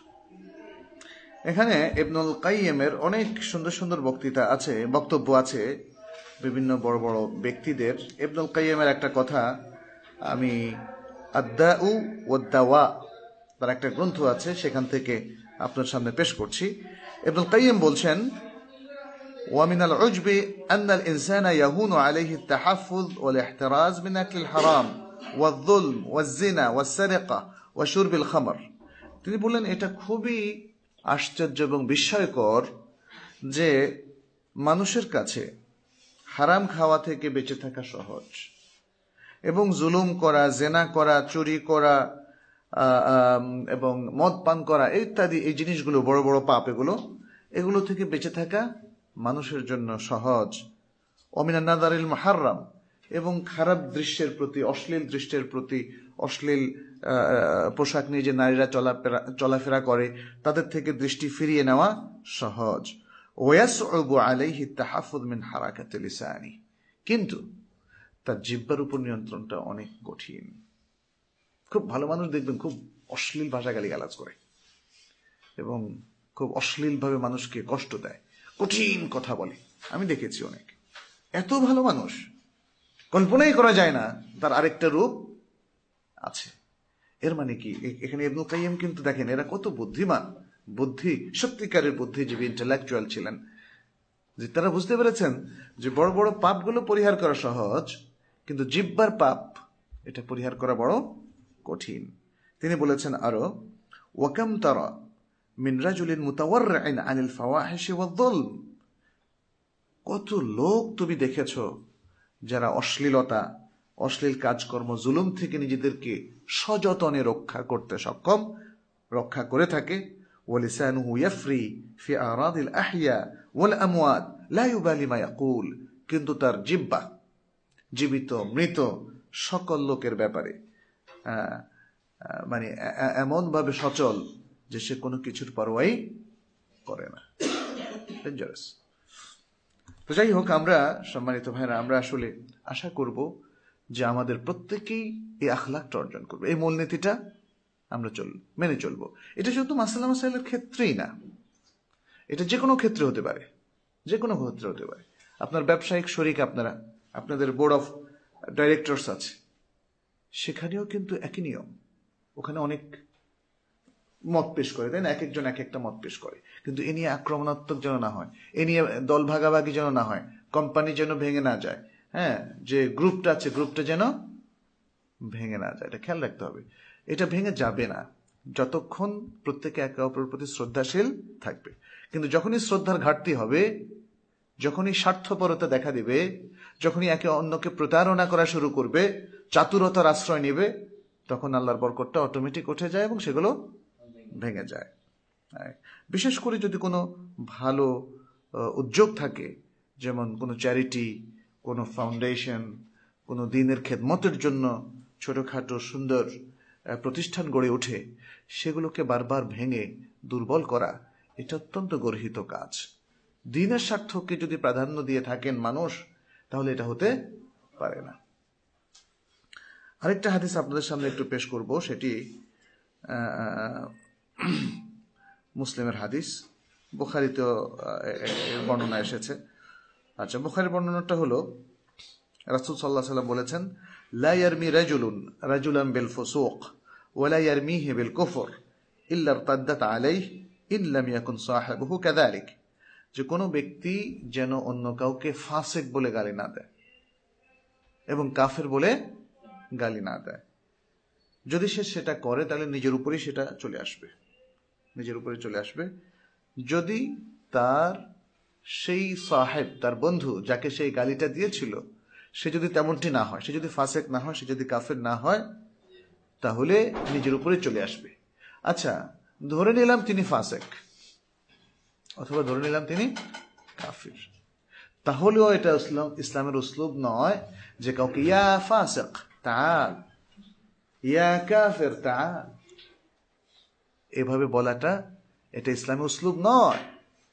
এখানে ইবনুল কাইয়িমের অনেক সুন্দর সুন্দর বক্তৃতা আছে, বক্তব্য আছে বিভিন্ন বড় বড় ব্যক্তিদের। ইবনুল কাইয়িমের একটা কথা আমি আদ-দাউ ওয়াদ-দাওয়া তার একটা গ্রন্থ আছে, সেখান থেকে আপনার সামনে পেশ করছি। ইবনুল কাইয়িম বলছেন, ومن العجب أن الإنسان يهون عليه التحفظ والاحتراز من أكل الحرام والظلم والزنا والسرقة وشرب الخمر। তিনি বললেন এটা খুবই আশ্চর্য এবং বিস্ময়কর যে মানুষের কাছে হারাম খাওয়া থেকে বেঁচে থাকা সহজ, এবং জুলুম করা, জেনা করা, চুরি করা এবং মদ পান করা ইত্যাদি এই জিনিসগুলো, বড় বড় পাপ, এগুলো এগুলো থেকে বেঁচে থাকা মানুষের জন্য সহজ। অমিনা নাদারিল মুহাররাম, এবং খারাপ দৃশ্যের প্রতি, অশ্লীল দৃশ্যের প্রতি, অশ্লীল পোশাক নিয়ে যে নারীরা চলাফেরা চলাফেরা করে তাদের থেকে দৃষ্টি ফিরিয়ে নেওয়া সহজ। ওয়াসউবু আলাইহি তাহাফফুজ মিন হারাকাতি লিসানি, কিন্তু তার জিহ্বার উপর নিয়ন্ত্রণটা অনেক কঠিন। খুব ভালো মানুষ দেখবেন খুব অশ্লীল ভাষা গালিগালাজ করে এবং খুব অশ্লীলভাবে মানুষকে কষ্ট দেয়, কঠিন কথা বলে। আমি দেখেছি অনেক, এত ভালো মানুষ কল্পনাই করা যায় না তার আরেকটা রূপ আছে। এর মানে কি, এখানে ইবনুল কাইয়িম কিন্তু দেখেন এরা কত বুদ্ধিমান, বুদ্ধি, সত্যিকারের বুদ্ধিজীবী, ইন্টেলেকচুয়াল ছিলেন, যে তারা বুঝতে পেরেছেন যে বড় বড় পাপগুলো পরিহার করা সহজ, কিন্তু জিহ্বার পাপ এটা পরিহার করা বড় কঠিন। তিনি বলেছেন আরো, ওয়াকাম তারা মিন রাজুলিন মুতাওয়াররিন আনিল ফাওয়াহিশি ওয়ায-যুলম, কত লোক তুমি দেখেছো যারা অশ্লীলতা, অশ্লীল কাজকর্ম, জুলুম থেকে নিজেদেরকে সযতনে রক্ষা করতে সক্ষম, রক্ষা করে থাকে। ওয়ালিসানুহু ইয়াফরি ফি আরাদিল আহইয়া ওয়াল আমওয়াত লা ইউবালি মা ইয়াকুল, কিন্তু তার জিহ্বা জীবিত মৃত সকল লোকের ব্যাপারে মানে এমন ভাবে সচল যে সে কোনো কিছুর পরোয়াই করে না। ডেঞ্জারাস। তো যাই হোক, আমরা সম্মানিত ভাইরা, আমরা আসলে আশা করব যে আমাদের প্রত্যেকেই এই আখলাকটা অর্জন করবে, এই মূলনীতিটা আমরা চল মেনে চলবো। এটা শুধু মাসালা মাসাইলের ক্ষেত্রেই না, এটা যে কোনো ক্ষেত্রে হতে পারে, যে কোনো ক্ষেত্রে হতে পারে। আপনার ব্যবসায়িক শরিক, আপনারা আপনাদের বোর্ড অফ ডাইরেক্টরস আছে, সেখানেও কিন্তু একই নিয়ম। ওখানে অনেক মত পেশ করে, তাই না? এক একজন এক একটা মত পেশ করে, কিন্তু এ নিয়ে আক্রমণাত্মক যেন না হয়, এ নিয়ে দল ভাগাভাগি যেন না হয়, কোম্পানি যেন ভেঙে না যায়, হ্যাঁ, যে গ্রুপটা আছে গ্রুপটা যেন ভেঙে না যায়, এটা খেয়াল রাখতে হবে। এটা ভেঙে যাবে না যতক্ষণ প্রত্যেকে একে অপরের প্রতি শ্রদ্ধাশীল থাকবে। কিন্তু যখনই শ্রদ্ধার ঘাটতি হবে, যখনই স্বার্থপরতা দেখা দিবে, যখনই একে অন্যকে প্রতারণা করা শুরু করবে, চাতুরতার আশ্রয় নেবে, তখন আল্লাহর বরকতটা অটোমেটিক উঠে যায় এবং সেগুলো ভেঙে যায়। বিশেষ করে যদি কোনো ভালো উদ্যোগ থাকে, যেমন কোনো চ্যারিটি, কোনো ফাউন্ডেশন, কোনো দিনের খেদমতের জন্য ছোটখাটো সুন্দর প্রতিষ্ঠান গড়ে ওঠে, সেগুলোকে বারবার ভেঙে দুর্বল করা এটা অত্যন্ত গর্হিত কাজ। দিনের স্বার্থকে যদি প্রাধান্য দিয়ে থাকেন মানুষ, তাহলে এটা হতে পারে না। আরেকটা হাদিস আপনাদের সামনে একটু পেশ করব, সেটি মুসলিমের হাদিস, বুখারীতেও বর্ণনা এসেছে। আচ্ছা, বুখারীর বর্ণনাটা হলো, রাসূল সাল্লাল্লাহু আলাইহি ওয়াসাল্লাম বলেছেন, লা ইয়ারমি রাজুলুন রাজুলান বিল ফুসুক ওয়া লা ইয়ারমিহি বিল কুফর ইল্লা ইরতাদ্দাত আলাইহি ইন লাম ইয়াকুন সাহিবুহু কাযালিক, যে কোনো ব্যক্তি যেন অন্য কাউকে ফাসিক বলে গালি না দেয় এবং কাফের বলে গালি না দেয়। যদি সে সেটা করে তাহলে নিজের উপরেই সেটা চলে আসবে, নিজের উপরে চলে আসবে। যদি তার সেই সাহেব, তার বন্ধু যাকে সেই গালিটা দিয়েছিল, সে যদি তেমনটি না হয়, সে যদি ফাসেক না হয়, সে যদি কাফের না হয়, তাহলে নিজের উপরে চলে আসবে। আচ্ছা, ধরে নিলাম তিনি ফাসেক, অথবা ধরে নিলাম তিনি কাফির, তাহলেও এটা ইসলাম ইসলামের উসলুব নয় যে কাউকে ইয়া ফাসেক তাআল, ইয়া কাফির তাআল, এভাবে বলাটা এটা ইসলামের উসলুব নয়।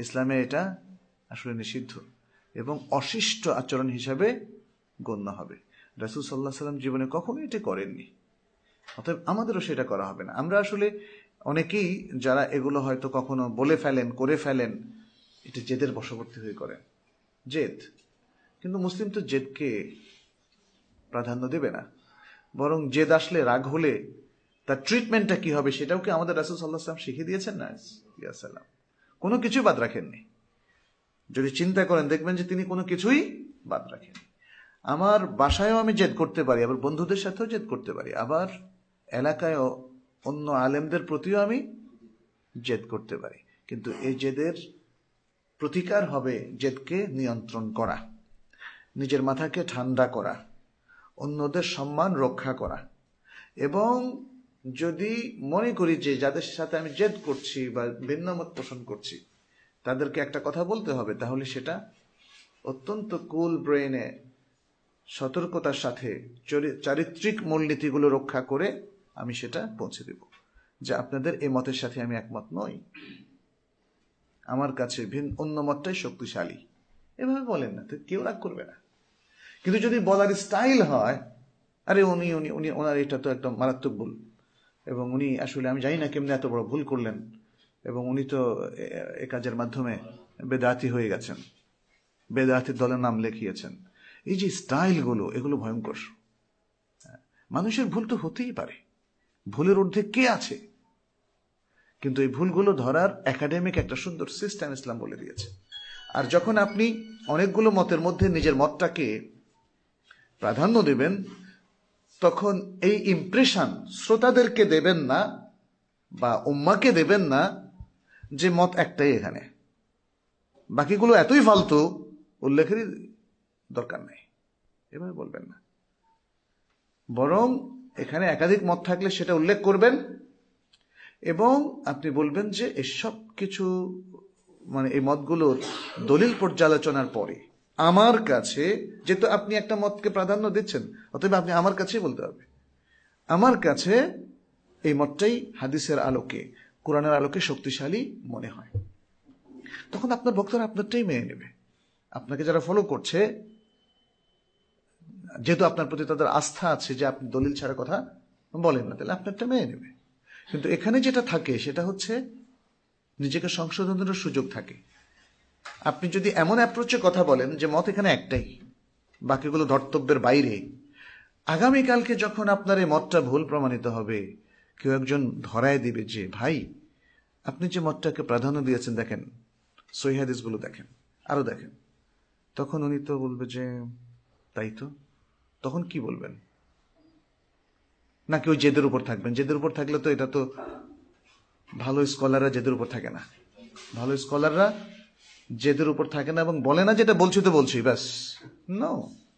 ইসলামে এটা আসলে নিষিদ্ধ এবং অশিষ্ট আচরণ হিসাবে গণ্য হবে। রাসূল সাল্লাল্লাহু আলাইহি ওয়াসাল্লাম জীবনে কখনো এটা করেননি, অতএব আমাদেরও সেটা করা হবে না। আমরা আসলে অনেকেই যারা এগুলো হয়তো কখনো বলে ফেলেন, করে ফেলেন, এটা জেদের বশবর্তী হয়ে করেন, জেদ। কিন্তু মুসলিম তো জেদকে প্রাধান্য দেবে না, বরং জেদ আসলে, রাগ হলে তার ট্রিটমেন্টটা কি হবে সেটাও কি আমাদের রাসূল সাল্লাল্লাহু আলাইহি ওয়াসাল্লাম শিখিয়ে দিয়েছেন না? ইয়া সালাম, কোনো কিছুই বাদ রাখেননি। যদি চিন্তা করেন দেখবেন যে তিনি কোনো কিছুই বাদ রাখেননি। আমার বাসায়ও আমি জেদ করতে পারি, আবার বন্ধুদের সাথেও জেদ করতে পারি, আবার এলাকায়ও অন্য আলেমদের প্রতিও আমি জেদ করতে পারি। কিন্তু এই জেদের প্রতিকার হবে জেদকে নিয়ন্ত্রণ করা, নিজের মাথাকে ঠান্ডা করা, অন্যদের সম্মান রক্ষা করা। এবং যদি মনে করি যে যাদের সাথে আমি জেদ করছি বা ভিন্নমত পোষণ করছি তাদেরকে একটা কথা বলতে হবে, তাহলে সেটা অত্যন্ত কুল ব্রেনে সতর্কতার সাথে চারিত্রিক মূলনীতিগুলো রক্ষা করে আমি সেটা পৌঁছে দেব যে আপনাদের এই মতের সাথে আমি একমত নই, আমার কাছে ভিন্ন অন্য মতটাই শক্তিশালী, এভাবে বলেন না তো কেউ রাগ করবে না। কিন্তু যদি বলার স্টাইল হয়, আরে উনি উনি উনি ওনার এটা তো একদম মারাত্মক ভুল, এবং উনি আসলে আমি জানি না কেমনে এত বড় ভুল করলেন, এবং উনি তো এ কাজের মাধ্যমে বেদাতি হয়ে গেছেন, বেদাতির দলের নাম লিখিয়েছেন, এই যে স্টাইলগুলো, এগুলো ভয়ঙ্কর। মানুষের ভুল তো হতেই পারে, ভুলের ঊর্ধ্বে কে আছে? কিন্তু এই ভুলগুলো ধরার একাডেমিক একটা সুন্দর সিস্টেম ইসলাম বলে দিয়েছে। আর যখন আপনি অনেকগুলো মতের মধ্যে নিজের মতটাকে প্রাধান্য দেবেন, তখন এই ইমপ্রেশন শ্রোতাদেরকে দেবেন না বা উম্মাকে দেবেন না যে মত একটাই এখানে, বাকিগুলো এতই ফালতু, উল্লেখেরই দরকার নেই, এভাবে বলবেন না। বরং এখানে একাধিক মত থাকলে সেটা উল্লেখ করবেন এবং আপনি বলবেন যে এসব কিছু মানে এই মতগুলোর দলিল পর্যালোচনার পরে আমার কাছে, যেহেতু আপনি একটা মতকে প্রাধান্য দিচ্ছেন, অতএব আপনি আমার কাছেই বলতে হবে, আমার কাছে এই মতটাই হাদিসের আলোকে, কোরআনের আলোকে শক্তিশালী মনে হয়। তখন আপনার ভক্তরা আপনারটাই মেনে নেবে। আপনাকে যারা ফলো করছে, যেহেতু আপনার প্রতি তাদের আস্থা আছে যে আপনি দলিল ছাড়া কথা বলেন না, তাহলে আপনারটা মেনে নেবে। কিন্তু এখানে যেটা থাকে সেটা হচ্ছে নিজেকে সংশোধনের সুযোগ থাকে। আপনি যদি এমন অ্যাপ্রোচে কথা বলেন যে মত এখানে একটাই, বাকিগুলো ধর্তব্যের বাইরে, আগামীকালকে যখন আপনার এই মতটা ভুল প্রমাণিত হবে, কেউ একজন ধরায় দিবে যে ভাই আপনি যে মতটাকে প্রাধান্য দিয়েছেন, দেখেন সহিহ হাদিসগুলো দেখেন, আরো দেখেন, তখন উনি তো বলবে যে তাই তো। তখন কি বলবেন? নাকি ওই জেদের উপর থাকবেন? জেদের উপর থাকলে তো এটা তো, ভালো স্কলাররা জেদের উপর থাকে না, ভালো স্কলাররা জেদের উপর থাকে না এবং বলে না যেটা বলছি তো বলছি ব্যাস। নো,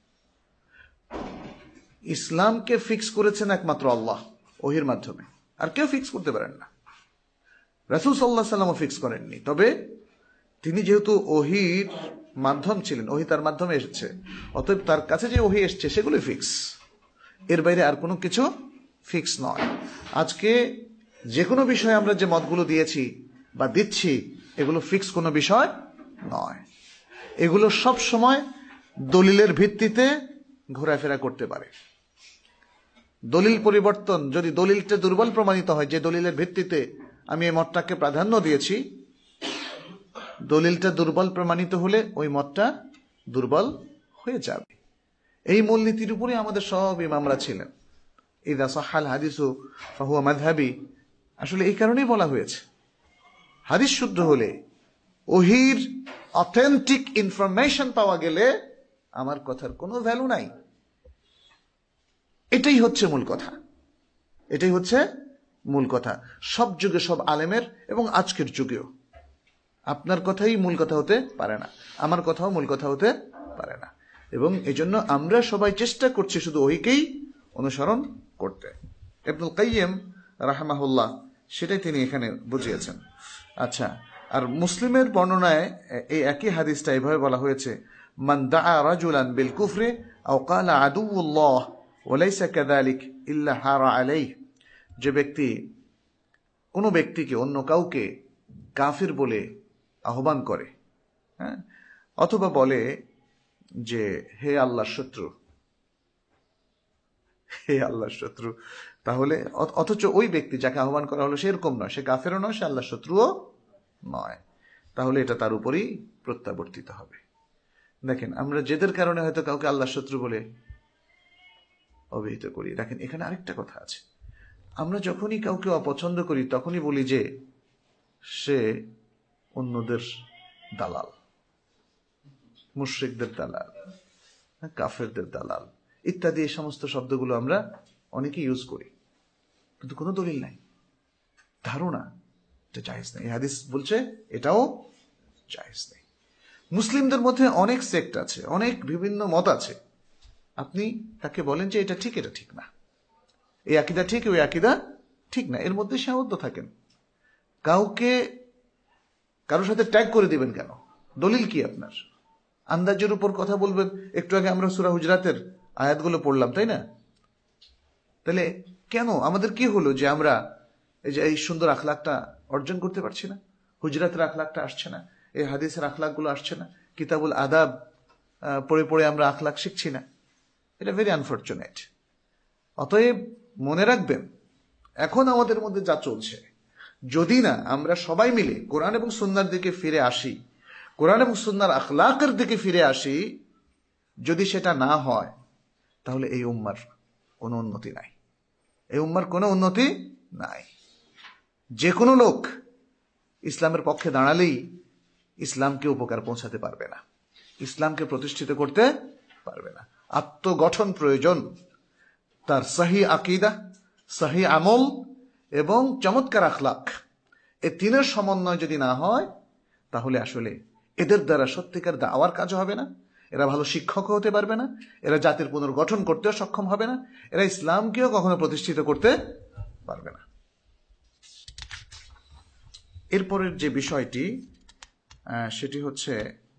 ইসলামকে ফিক্স করেছেন একমাত্র আল্লাহ ওহির মাধ্যমে, আর কেউ ফিক্স করতে পারেন না। রাসূল সাল্লাল্লাহু আলাইহি ওয়াসাল্লামও ফিক্স করেননি, তবে তিনি যেহেতু ওহির মাধ্যম ছিলেন, ওহি তার মাধ্যমে এসেছে, অতএব তার কাছে যে ওহি এসছে সেগুলো ফিক্স, এর বাইরে আর কোনো কিছু ফিক্স নয়। আজকে যে কোনো বিষয়ে আমরা যে মতগুলো দিয়েছি বা দিচ্ছি, এগুলো ফিক্স কোনো বিষয় নয়, এগুলো সব সময় দলিলের ভিত্তিতে ঘোরাফেরা করতে পারে। দলিল পরিবর্তন, যদি দলিলটা দুর্বল প্রমাণিত হয়, যে দলিলের ভিত্তিতে আমি এই মতটাকে প্রাধান্য দিয়েছি, দলিলটা দুর্বল প্রমাণিত হলে ওই মতটা দুর্বল হয়ে যাবে। এই মূলনীতির উপরে আমাদের সব ইমামরা ছিলেন। ইযা সাহাল হাদিসু ফাহুয়া মাযহাবি, আসলে এই কারণেই বলা হয়েছে হাদিস শুদ্ধ হলে, ওহির অথেন্টিক ইনফরমেশন পাওয়া গেলে আমার কথার কোনো ভ্যালু নাই। এটাই হচ্ছে মূল কথা, এটাই হচ্ছে মূল কথা। সব যুগে সব আলেমের এবং আজকের যুগেও আপনার কথাই মূল কথা হতে পারে না, আমার কথাও মূল কথা হতে পারে না। এবং এই জন্য আমরা সবাই চেষ্টা করছি শুধু ওহিকেই অনুসরণ করতে। ইবনুল কাইয়িম রাহিমাহুল্লাহ সেটাই তিনি এখানে বুঝিয়েছেন। আচ্ছা, আর মুসলিমের বর্ণনায় এই একই হাদিসটা এভাবে বলা হয়েছে, মান দাআ রাজুলান বিল কুফরি আও ক্বালা আদুউল্লাহ ওয়া লাইসা কাযালিক ইল্লা হারা আলাইহি, যে ব্যক্তি কোনো ব্যক্তিকে, অন্য কাউকে কাফির বলে আহ্বান করে, হ্যাঁ, অথবা বলে যে হে আল্লাহর শত্রু, হে আল্লাহর শত্রু, তাহলে অথচ ওই ব্যক্তি যাকে আহ্বান করা হলো সে এরকম নয়, সে কাফেরও নয়, সে আল্লাহর শত্রুও নয়, তাহলে এটা তার উপরই প্রত্যাবর্তিত হবে। দেখেন, আমরা যেদের কারণে হয়তো কাউকে আল্লাহর শত্রু বলে অভিহিত করি, দেখেন এখানে আরেকটা কথা আছে। আমরা যখনই কাউকে অপছন্দ করি তখনই বলি যে সে অন্যদের দালাল, মুশরিকদের দালাল, কাফেরদের দালাল ইত্যাদি এই সমস্ত শব্দগুলো আমরা অনেকে ইউজ করি, কিন্তু কোনো দলিল নাই, ধারণা, এটা জায়েজ নেই। এই হাদিস বলছে এটাও জায়েজ নেই। মুসলিমদের মধ্যে অনেক সেক্ট আছে, অনেক বিভিন্ন মত আছে, আপনি তাকে বলেন যে এটা ঠিক, এটা ঠিক না, এই আকীদা ঠিক, ওই আকীদা ঠিক না, এর মধ্যে সীমাবদ্ধ থাকেন। কাউকে কারোর সাথে ট্যাগ করে দিবেন কেন? দলিল কি আপনার? আন্দাজের উপর কথা বলবেন। একটু আগে আমরা সূরা হুজরাতের আয়াতগুলো পড়লাম, তাই না? তাহলে কেন আমাদের কি হলো যে আমরা এই যে এই সুন্দর আখলাকটা অর্জন করতে পারছি না? হুজরাতের আখলাকটা আসছে না, এই হাদিসের আখলাকগুলো আসছে না, কিতাবুল আদাব পড়ে পড়ে আমরা আখলাক শিখছি না। এটা ভেরি আনফরচুনেট। অতএব মনে রাখবেন, এখন আমাদের মধ্যে যা চলছে, যদি না আমরা সবাই মিলে কোরআন এবং সুন্নাহর দিকে ফিরে আসি, কোরআন এবং সুন্নাহর আখলাকের দিকে ফিরে আসি, যদি সেটা না হয় তাহলে এই উম্মার কোনো উন্নতি নাই, এই উম্মার কোনো উন্নতি নাই। যে কোনো লোক ইসলামের পক্ষে দাঁড়ালেই ইসলামকে উপকার পৌঁছাতে পারবে না, ইসলামকে প্রতিষ্ঠিত করতে পারবে না। আত্মগঠন প্রয়োজন, তার সহি আকীদা, সহি আমল এবং চমৎকার আখলাক, এই তিনের সমন্বয় যদি না হয় তাহলে আসলে এদের দ্বারা সত্যিকার দাওয়ার কাজ হবে না, এরা ভালো শিক্ষক হতে পারবে না, এরা জাতির পুনর্গঠন করতেও সক্ষম হবে না, এরা ইসলামকেও কখনো প্রতিষ্ঠিত করতে পারবে না। এরপরের যে বিষয়টি সেটি হচ্ছে,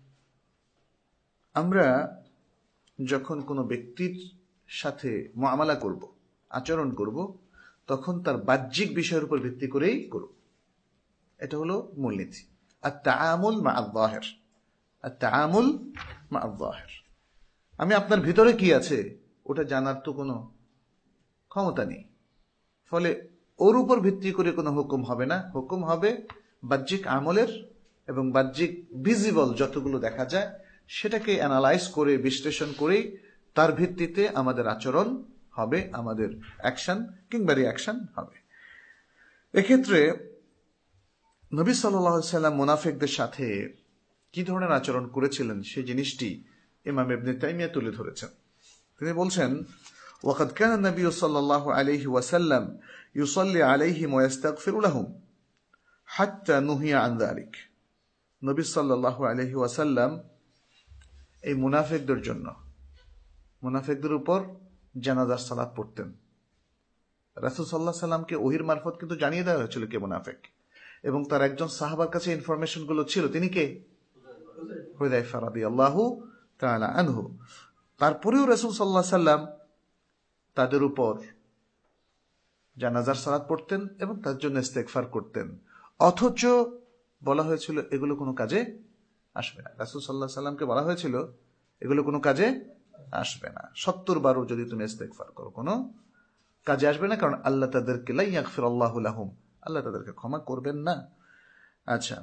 আমরা যখন কোনো ব্যক্তির সাথে মুআমালা করব, আচরণ করব, তখন তার বাহ্যিক বিষয়ের উপর ভিত্তি করেই করব। এটা হলো মূলনীতি। আত-তাআমুল মা'আল যাহির, আত-তাআমুল মা'আল যাহির। আমি আপনার ভিতরে কি আছে ওটা জানার তো কোনো ক্ষমতা নেই, ফলে ওর উপর ভিত্তি করে কোনো হুকুম হবে না। হুকুম হবে বাহ্যিক আমলের এবং বাহ্যিক ভিজিবল যতগুলো দেখা যায় সেটাকে অ্যানালাইজ করে বিশ্লেষণ করে তার ভিত্তিতে আমাদের আচরণ হবে, আমাদের অ্যাকশন কিংবা রিঅ্যাকশন হবে। এক্ষেত্রে নবী সাল্লাল্লাহু আলাইহি ওয়াসাল্লাম মুনাফিকদের সাথে কি ধরনের আচরণ করেছিলেন সেই জিনিসটি ইমাম ইবনে তাইমিয়া তুলে ধরেছেন। তিনি বলছেন, ওয়াকাদ কানা নবী সাল্লাল্লাহু আলাইহি ওয়াসাল্লাম ইউসাল্লি আলাইহিম ওয়া ইস্তাগফিরু লাহুম হাত্তা নুহিয়া আন যালিক। নবী সাল্লাল্লাহু আলাইহি ওয়াসাল্লাম এই মুনাফিকদের জন্য, মুনাফিকদের উপর জানাজার সালাত পড়তেন। রাসূল সাল্লাল্লাহু আলাইহি ওয়াসাল্লামকে ওহীর মারফত কিন্তু জানিয়ে দেওয়া হয়েছিল কে মুনাফিক, এবং তার একজন সাহাবার কাছে ইনফরমেশন গুলো ছিল। তিনি কে? হুযায়ফা রাদিয়াল্লাহু তাআলা আনহু। তারপরেও রাসূল সাল্লাল্লাহু আলাইহি ওয়াসাল্লাম তাদের উপর জানাজার সালাত পড়তেন এবং তার জন্য ইস্তেগফার করতেন, অথচ বলা হয়েছিল এগুলো কোনো কাজে আসবে না। রাসূল সাল্লাল্লাহু আলাইহি ওয়াসাল্লামকে বলা হয়েছিল এগুলো কোনো কাজে আসবে না, সত্তর বারও যদি তুমি ইস্তেগফার করো কোনো কাজে আসবে না, কারণ আল্লাহ তাদেরকে লা ইয়াগফিরুল্লাহু লাহুম, আল্লাহ তাদেরকে ক্ষমা করবেন না। আচ্ছা,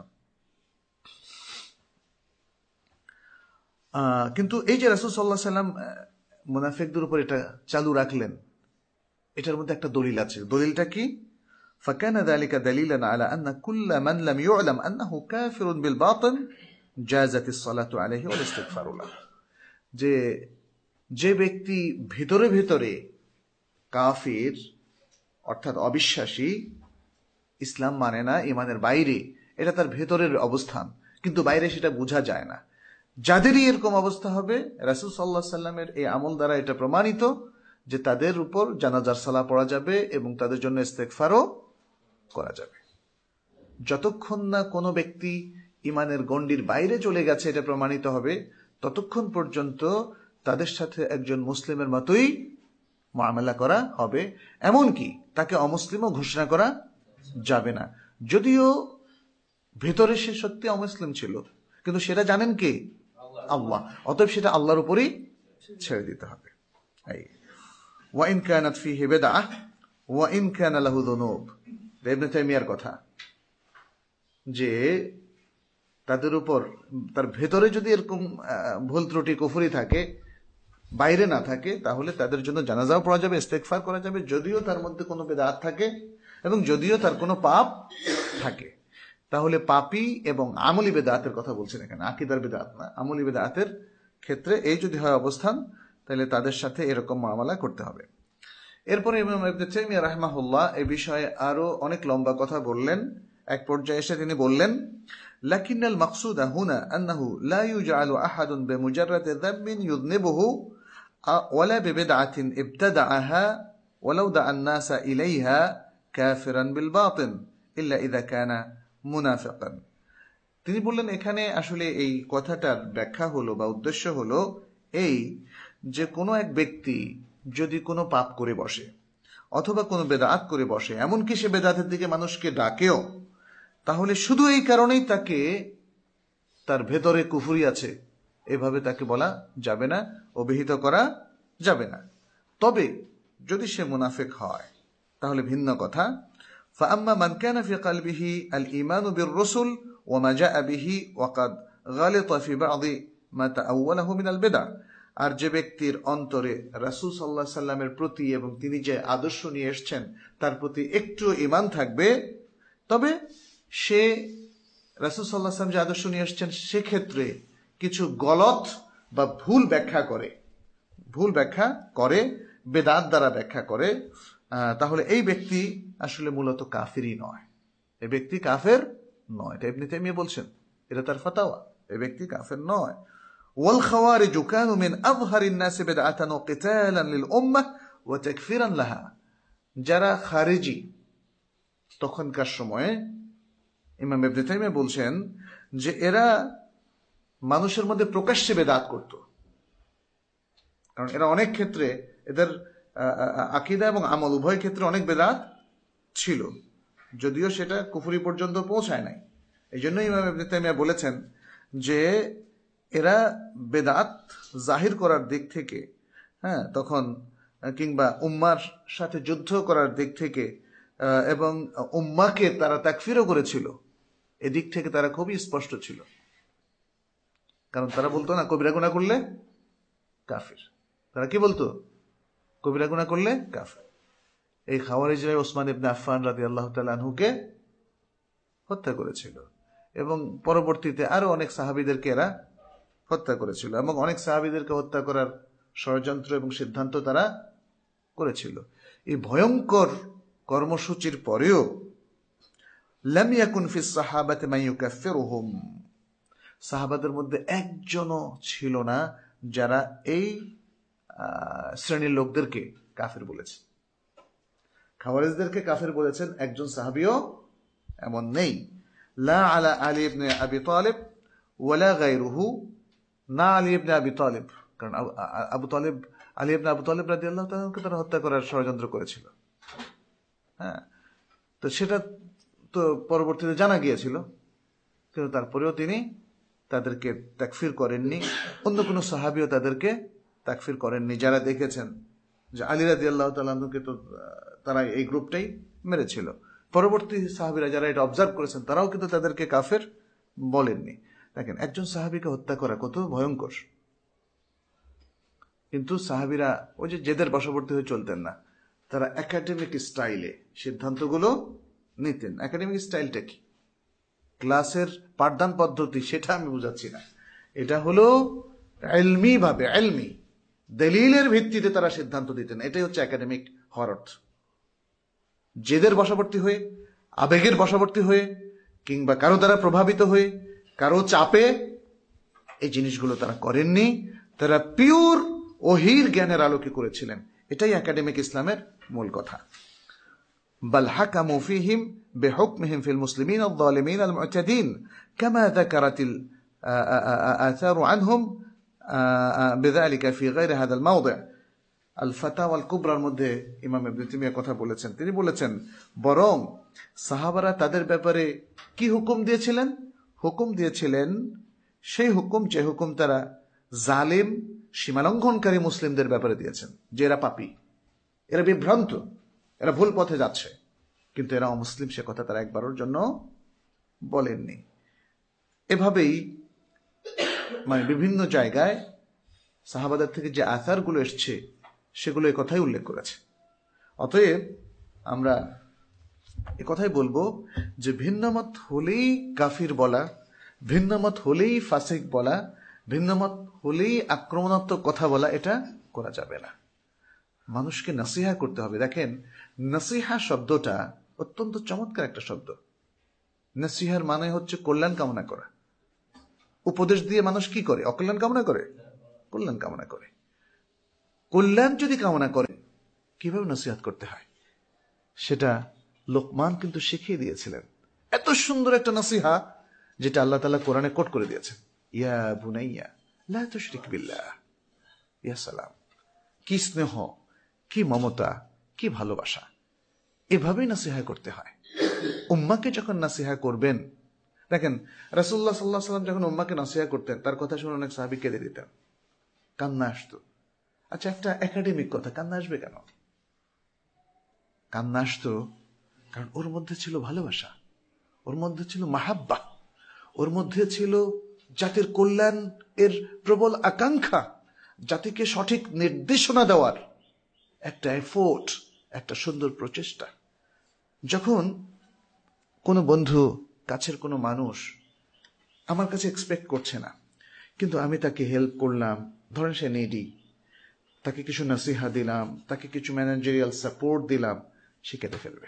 কিন্তু এই যে রাসূল সাল্লাল্লাহু আলাইহি ওয়াসাল্লাম মুনাফিকদের উপর এটা চালু রাখলেন, এটার মধ্যে একটা দলিল আছে। দলিলটা কি? ফাকানা যালিকা দালিলান আলা আন্না কুল্লা মান লাম ইউ'লাম আন্নাহু কাফিরুন বিল বাতিন জাযাতিস সালাতু আলাইহি ওয়াল ইস্তিগফারু লাহু। যে যে ব্যক্তি ভিতরে ভিতরে কাফির অর্থাৎ অবিশ্বাসী, ইসলাম মানে না, ইমানের বাইরে, এটা তার ভেতরের অবস্থান, কিন্তু বাইরে সেটা বোঝা যায় না, যাদেরই এরকম অবস্থা হবে রাসূল সাল্লাল্লাহু আলাইহি ওয়াসাল্লামের এই আমল দ্বারা এটা প্রমাণিত যে তাদের উপর জানাজার সালাত পড়া যাবে এবং তাদের জন্য ইস্তেগফারও করা যাবে। যতক্ষণ না কোনো ব্যক্তি ইমানের গণ্ডির বাইরে চলে গেছে এটা প্রমাণিত হবে, ততক্ষণ পর্যন্ত তাদের সাথে একজন মুসলিমের মতোই মুআমালা করা হবে, এমনকি তাকে অমুসলিমও ঘোষণা করা যাবে না। যদিও ভেতরে সে সত্যি অমুসলিম ছিল, কিন্তু সেটা জানেন কে? আল্লাহ। অতএব সেটা আল্লাহর উপরই ছেড়ে দিতে হবে। ওয়াইন কানাত ফিহি বিদআহ ওয়াইন কানা লাহু যুনুব, ইবনে তাইমিয়ার কথা, যে তাদের উপর তার ভেতরে যদি এরকম ভুল ত্রুটি কুফরি থাকে, বাইরে না থাকে, তাহলে তাদের জন্য জানাজাও পড়া যাবে, ইস্তেগফার করা যাবে, যদিও তার মধ্যে কোনো বিদআত থাকে এবং যদিও তার কোনো পাপ থাকে। তাহলে পাপী এবং আমলি বিদআতের কথা বলছেন এখানে, আকীদার বিদআত না, আমলি বিদআতের ক্ষেত্রে এই যদি হয় অবস্থান, তাহলে তাদের সাথে এরকম মুআমালা করতে হবে। এরপরে ইমাম ইবনে তাইমিয়া রাহিমাহুল্লাহ এই বিষয়ে আরো অনেক লম্বা কথা বললেন। এক পর্যায়ে এসে তিনি বললেন, লাকিনাল মাকসুদা হুনা আন্নাহু লা ইউজআলু আহাদুন বিমুজাররাদি যাম্বিন ইউযনিবুহু ওয়ালা বিবিদআতিন ইবতাদাআহা ওয়ালাউ দাআ আন-নাসা ইলাইহা কাফিরান বিল বাতিন ইল্লা ইযা কানা মুনাফিকান। তিনি বললেন এখানে আসলে এই কথাটার ব্যাখ্যা হলো বা উদ্দেশ্য হলো এই, যে কোনো এক ব্যক্তি যদি কোনো পাপ করে বসে অথবা কোনো বেদাত করে বসে, এমনকি সে বেদাতের দিকে মানুষকে ডাকেও, তাহলে শুধু এই কারণেই তাকে তার ভেতরে কুফরি আছে এভাবে তাকে বলা যাবে না, অভিহিত করা যাবে না। তবে যদি সে মুনাফিক হয় তাহলে ভিন্ন কথা। فأما من كان في قلبه الإيمان بالرسل وما جاء به وقد غلط في بعض ما تأوله من البدع, আর যে ব্যক্তির অন্তরে রাসূল সাল্লাল্লাহু আলাইহি সাল্লামের প্রতি এবং তিনি যে আদর্শ নিয়ে এসেছেন তার প্রতি একটু ঈমান থাকবে, তবে সে রাসূল সাল্লাল্লাহু আলাইহি সাল্লাম যে আদর্শ নিয়ে এসেছেন সেক্ষেত্রে কিছু গলত বা ভুল ব্যাখ্যা করে ভুল ব্যাখ্যা করে বেদাত দ্বারা ব্যাখ্যা করে, তাহলে এই ব্যক্তি আসলে মূলত কাফিরই নয়, এই ব্যক্তি কাফের নয়। এটা ইবনে তাইমিয়া বলছেন, এটা তার ফাতাওয়া, এই ব্যক্তি কাফের নয়। ওয়াল খাওয়ারিজু কানু মিন আযহারিন নাস বিদআতান ওয়া কিতালান লিল উম্মাহ ওয়া তাকফিরান লাহা, যারা খারিজি তখনকার সময়ে ইমাম ইবনে তাইমিয়া বলছেন যে এরা মানুষের মধ্যে প্রকাশ্যে বেদাত করত, কারণ এরা অনেক ক্ষেত্রে এদের আকীদা এবং আমল উভয় ক্ষেত্রে অনেক বেদাত ছিল, যদিও সেটা কুফরি পর্যন্ত পৌঁছায় নাই। এই জন্য ইমাম ইবনে তাইমিয়া বলেছেন যে এরা বেদাত জাহির করার দিক থেকে, হ্যাঁ, তখন কিংবা উম্মার সাথে যুদ্ধ করার দিক থেকে এবং উম্মাকে তারা তাকফিরও করেছিল, এদিক থেকে তারা খুবই স্পষ্ট ছিল। কারণ তারা বলতো না কবিরা গুনাহ করলে কাফির, তারা কি বলতো? কবিরা গুনাহ করলে কাফির। এই খাওয়ারিজরা ওসমান ইবনে আফফান রাদিয়াল্লাহু তাআলা আনহুকে হত্যা করেছিল এবং পরবর্তীতে আরো অনেক সাহাবীদেরকে এরা হত্যা করেছিল এবং অনেক সাহাবীদেরকে হত্যা করার ষড়যন্ত্র এবং সিদ্ধান্ত তারা করেছিল। এই ভয়ঙ্কর কর্মসূচির পরেও লাম ইয়াকুন ফিস সাহাবাতি মান ইউকাফিরুহুম, সাহাবাদের মধ্যে একজনও ছিল না যারা এই শ্রেণীর লোকদেরকে কাফের বলেছে। খাওয়ারিজদেরকে কাফের বলেছেন একজন সাহাবীও এমন নেই। লা আলা আলী ইবনে আবি তালিব ওয়ালা গায়রুহু, না আলী ইবনে আবি তালিব, কারণ আবু তালিব আলী ইবনে আবু তালিব রাদিয়াল্লাহু তাআলা কে তারা হত্যা করার ষড়যন্ত্র করেছিল। হ্যাঁ, তো সেটা তো পরবর্তীতে জানা গিয়েছিল, কিন্তু তারপরেও তিনি তাদেরকে তাকফির করেননি, অন্য কোনো সাহাবীও তাদেরকে তাকফির করেননি, যারা দেখেছেন যে আলী রাদিয়াল্লাহু তাআলা আনহুকে তো তারা এই গ্রুপটাই মেরেছিল। পরবর্তী সাহাবীরা যারা এটা অবজার্ভ করেছেন তারাও কিন্তু তাদেরকে কাফের বলেননি। দেখেন একজন সাহাবীকে হত্যা করা কত ভয়ঙ্কর, কিন্তু সাহাবীরা ওই যে জেদের বশবর্তী হয়ে চলতেন না, তারা একাডেমিক স্টাইলে সিদ্ধান্তগুলো নিতেন। একাডেমিক স্টাইলটা কি? ক্লাসের পাঠদান পদ্ধতি সেটা আমি বুঝাচ্ছি না, এটা হলো ইলমি ভাবে, ইলমি দলিলের ভিত্তিতে তারা সিদ্ধান্ত দিতেন। এটাই হচ্ছে একাডেমিক হওয়ার অর্থ। জেদের বশবর্তী হয়ে, আবেগের বশবর্তী হয়ে, কিংবা কারো দ্বারা প্রভাবিত হয়ে, কারো চাপে এই জিনিসগুলো তারা করেননি। তারা পিওর ওহির জ্ঞানের আলোকে করেছিলেন। এটাই একাডেমিক ইসলামের মূল কথা। بل حكموا فيهم بحكمهم في المسلمين الظالمين المعتدين كما ذكرت الآثار عنهم بذلك في غير هذا الموضع. আল ফাতাওয়া আল কুবরার মধ্যে ইমাম ইবনে তাইমিয়া কথা বলেছেন। তিনি বলেছেন বরং সাহাবারা তাদের ব্যাপারে কি হুকুম দিয়েছিলেন? হুকুম দিয়েছিলেন সেই হুকুম যে হুকুম তারা জালিম সীমালঙ্ঘনকারী মুসলিমদের ব্যাপারে দিয়েছেন, যে এরা পাপী, এরা বিভ্রান্ত, এরা ভুল পথে যাচ্ছে। কিন্তু এরা অমুসলিম সে কথা তারা একবারের জন্য বলেননি। এভাবেই মানে বিভিন্ন জায়গায় সাহাবাদের থেকে যে আসারগুলো এসছে সেগুলো এই কথাই উল্লেখ করেছে। অতএব আমরা এ কথাই বলবো যে ভিন্নমত হলেই কাফির বলা, ভিন্নমত হলেই ফাসিক বলা, ভিন্নমত হলেই আক্রমণাত্মক কথা বলা, এটা করা যাবে না। মানুষকে নসিহা করতে হবে। দেখেন, নসিহা শব্দটা অত্যন্ত চমৎকার একটা শব্দ। নসিহার মানে হচ্ছে কল্যাণ কামনা করা। উপদেশ দিয়ে মানুষ কি করে? অকল্যাণ কামনা করে? কল্যাণ কামনা করে। কল্যাণ যদি কামনা করে কিভাবে নসিহত করতে হয় সেটা লোকমান কিন্তু শিখিয়ে দিয়েছিলেন। এত সুন্দর একটা নসিহা যেটা আল্লাহ তাআলা কোরআনে কোট করে দিয়েছেন, ইয়া বুনাইয়া লা তুশরিক বিল্লাহ। ইয়া সালাম, কি স্নেহ, কি মমতা, কি ভালোবাসা। এভাবেই নসিহা করতে হয়। উম্মাকে যখন নসিহা করবেন, দেখেন রাসূলুল্লাহ সাল্লাল্লাহু আলাইহি ওয়াসাল্লাম যখন উম্মাকে নসিহা করতেন তার কথা শুনে অনেক সাহাবী কেঁদে দিতেন, কান্না আসতো। আচ্ছা, একটা একাডেমিক কথা, কান্না আসবে কেন? কান্না আসতো কারণ ওর মধ্যে ছিল ভালোবাসা, ওর মধ্যে ছিল মাহাব্বা, ওর মধ্যে ছিল জাতির কল্যাণ এর প্রবল আকাঙ্ক্ষা, জাতিকে সঠিক নির্দেশনা দেওয়ার একটা এফোর্ট, একটা সুন্দর প্রচেষ্টা। যখন কোনো বন্ধু, কাছের কোনো মানুষ আমার কাছে এক্সপেক্ট করছে না, কিন্তু আমি তাকে হেল্প করলাম, ধরেন সে নিডি, তাকে কিছু নসিহা দিলাম, তাকে কিছু ম্যানেজারিয়াল সাপোর্ট দিলাম, সে কেঁদে ফেলবে,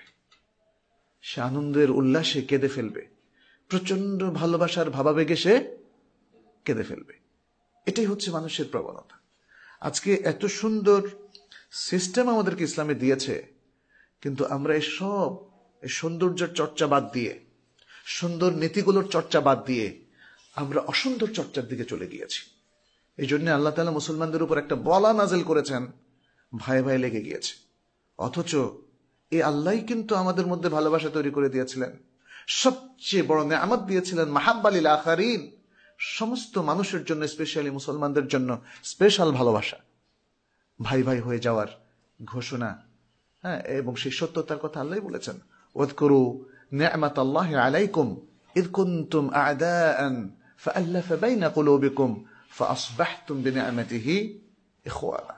সে আনন্দের উল্লাসে কেঁদে ফেলবে, প্রচন্ড ভালোবাসার ভাবাবেগে সে কেঁদে ফেলবে। এটাই হচ্ছে মানুষের প্রবণতা। আজকে এত সুন্দর সিস্টেম আমাদেরকে ইসলামে দিয়েছে, কিন্তু আমরা এই সব এই সৌন্দর্যের চর্চা বাদ দিয়ে, সুন্দর নীতিগুলোর চর্চা বাদ দিয়ে আমরা অসুন্দর চর্চার দিকে চলে গিয়েছি। এই জন্য আল্লাহ তাআলা মুসলমানদের উপর একটা বলা নাজিল করেছেন, ভাই ভাই লেগে গিয়েছে। অথচ এই আল্লাহই কিন্তু আমাদের মধ্যে ভালোবাসা তৈরি করে দিয়েছিলেন, সবচেয়ে বড় নেয়ামত দিয়েছিলেন মাহাব্বা লিল আখারিন, সমস্ত মানুষের জন্য, স্পেশালি মুসলমানদের জন্য স্পেশাল ভালোবাসা, ভাই ভাই হয়ে যাওয়ার ঘোষণা। হ্যাঁ, এবং সেই সত্যতার কথা আল্লাহই বলেছেন, ওয়াযকুরু নি'মাতাল্লাহি আলাইকুম ইয কুনতুম আ'দাআন ফাআল্লাফা বাইনা কুলুবিকুম ফাআসবাহতুম বিনি'মাতিহি ইখওয়ানা।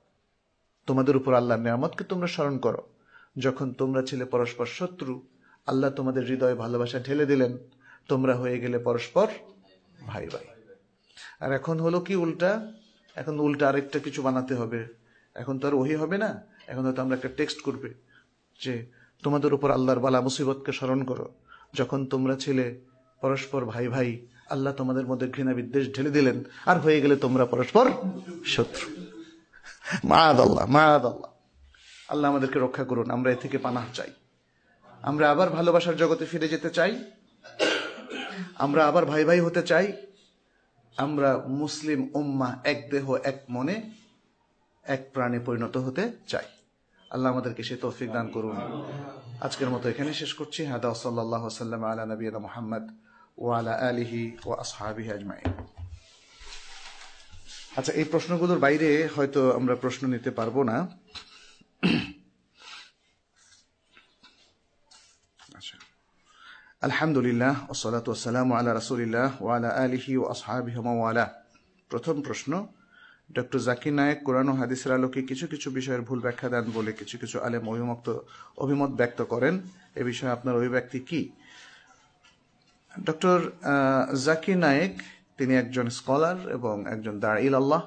তোমাদের উপর আল্লাহর নিয়ামতকে তোমরা স্মরণ করো, যখন তোমরা ছিলে পরস্পর শত্রু, আল্লাহ তোমাদের হৃদয়ে ভালোবাসা ঢেলে দিলেন, তোমরা হয়ে গেলে পরস্পর ভাই ভাই। আর এখন হলো কি উল্টা, এখন উল্টা আরেকটা কিছু বানাতে হবে। এখন তো আর ওহি হবে না, এখন হয়তো আমরা একটা টেক্সট করবে যে তোমাদের উপর আল্লাহর বালা মুসিবতকে স্মরণ করো, যখন তোমরা ছিলে পরস্পর ভাই ভাই, আল্লাহ তোমাদের মধ্যে ঘৃণা বিদ্বেষ ঢেলে দিলেন, আর হয়ে গেলে তোমরা পরস্পর শত্রু। মাআদাল্লাহ, মাআদাল্লাহ। আল্লাহ আমাদেরকে রক্ষা করুন। আমরা এ থেকে পানাহ চাই। আমরা আবার ভালোবাসার জগতে ফিরে যেতে চাই, আমরা আবার ভাই ভাই হতে চাই, আমরা মুসলিম উম্মাহ এক দেহ এক মনে এক প্রাণে পরিণত হতে চাই। আল্লাহ আমাদেরকে সে তৌফিক দান করুন। আজকের মতো এখানে শেষ করছি। হাদা সাল্লাল্লাহু সাল্লাম আলা নবিয়িনা মুহাম্মদ ওয়া আলা আলিহি ওয়া আসহাবিহি আজমাইন। আচ্ছা, এই প্রশ্নগুলোর বাইরে হয়তো আমরা প্রশ্ন নিতে পারবো না। আচ্ছা, আলহামদুলিল্লাহ ওয়াসসালাতু ওয়াসসালামু আলা রাসূলিল্লাহ ওয়া আলা আলিহি ওয়া আসহাবিহি ওয়া মাওয়ালা। প্রথম প্রশ্ন, ডক্টর জাকির নায়েক কোরআন ও হাদিসের আলোকে কিছু কিছু বিষয়ের ভুল ব্যাখ্যা দেন বলে কিছু কিছু আলেম অভিমত অভিমত ব্যক্ত করেন, এ বিষয়ে আপনার অভিব্যক্তি কি? ডক্টর জাকির নায়েক তিনি একজন স্কলার এবং একজন দাঈ ইলাল্লাহ,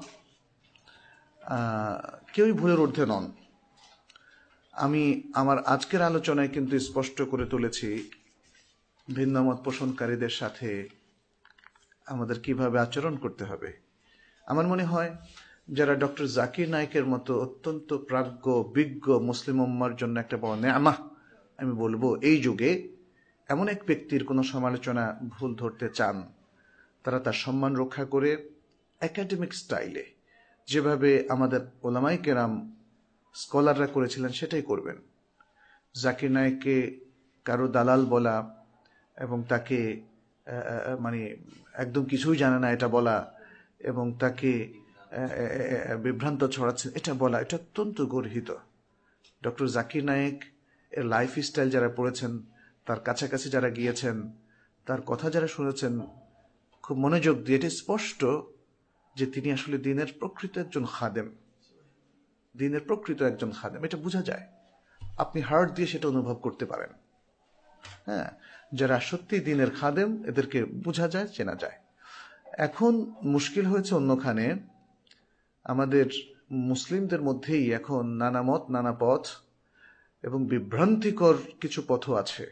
কেউই ভুলের ঊর্ধ্বে নন। আমি আমার আজকের আলোচনায় কিন্তু স্পষ্ট করে তুলেছি ভিন্নমত পোষণকারীদের সাথে আমাদের কিভাবে আচরণ করতে হবে। আমার মনে হয় যারা ডক্টর জাকির নায়েকের মতো অত্যন্ত প্রাজ্ঞ বিজ্ঞ মুসলিম উম্মার জন্য একটা বড় নেয়ামত আমি বলবো, এই যুগে এমন এক ব্যক্তির কোনো সমালোচনা ভুল ধরতে চান, তারা তার সম্মান রক্ষা করে একাডেমিক স্টাইলে যেভাবে আমাদের ওলামাই কেরাম স্কলাররা করেছিলেন সেটাই করবেন। জাকির নায়েককে কারো দালাল বলা এবং তাকে মানে একদম কিছুই জানে না এটা বলা এবং তাকে বিভ্রান্ত ছড়াচ্ছে এটা বলা, এটা অত্যন্ত গর্হিত। ডক্টর জাকির নায়েক এর লাইফ স্টাইল যারা পড়েছেন, তার কাছাকাছি যারা গিয়েছেন, তার কথা যারা শুনেছেন খুব মনোযোগ দিয়ে, এটা স্পষ্ট যে তিনি আসলে দিনের প্রকৃত একজন খাদেম, দিনের প্রকৃত একজন খাদেম। এটা বোঝা যায়, আপনি হার্ট দিয়ে সেটা অনুভব করতে পারেন। হ্যাঁ, যারা সত্যি দিনের খাদেম এদেরকে বোঝা যায়, চেনা যায়। এখন মুশকিল হয়েছে অন্যখানে, আমাদের মুসলিমদের মধ্যেই এখন নানা মত, নানা পথ এবং বিভ্রান্তিকর কিছু পথও আছে।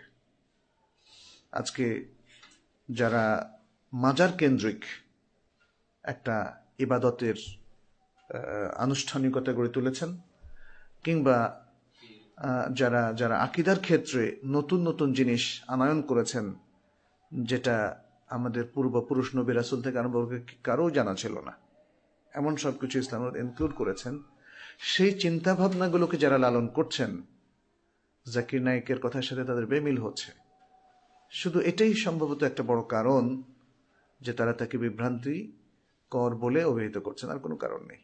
আজকে যারা মাজার কেন্দ্রিক একটা ইবাদতের আনুষ্ঠানিকতা গড়ে তুলেছেন, কিংবা যারা যারা আকীদার ক্ষেত্রে নতুন নতুন জিনিস আনয়ন করেছেন, যেটা আমাদের পূর্বপুরুষ নবী রাসূল থেকে আরম্ভ করে কারো জানা ছিল না, এমন সবকিছু ইসলাম ইনক্লুড করেছেন, সেই চিন্তা ভাবনাগুলোকে যারা লালন করছেন, জাকির নায়েকের কথার সাথে তাদের বেমিল হচ্ছে। শুধু এটাই সম্ভবত একটা বড় কারণ যে তারা তাকে বিভ্রান্তি কর বলে অভিহিত করছেন, আর কোনো কারণ নেই।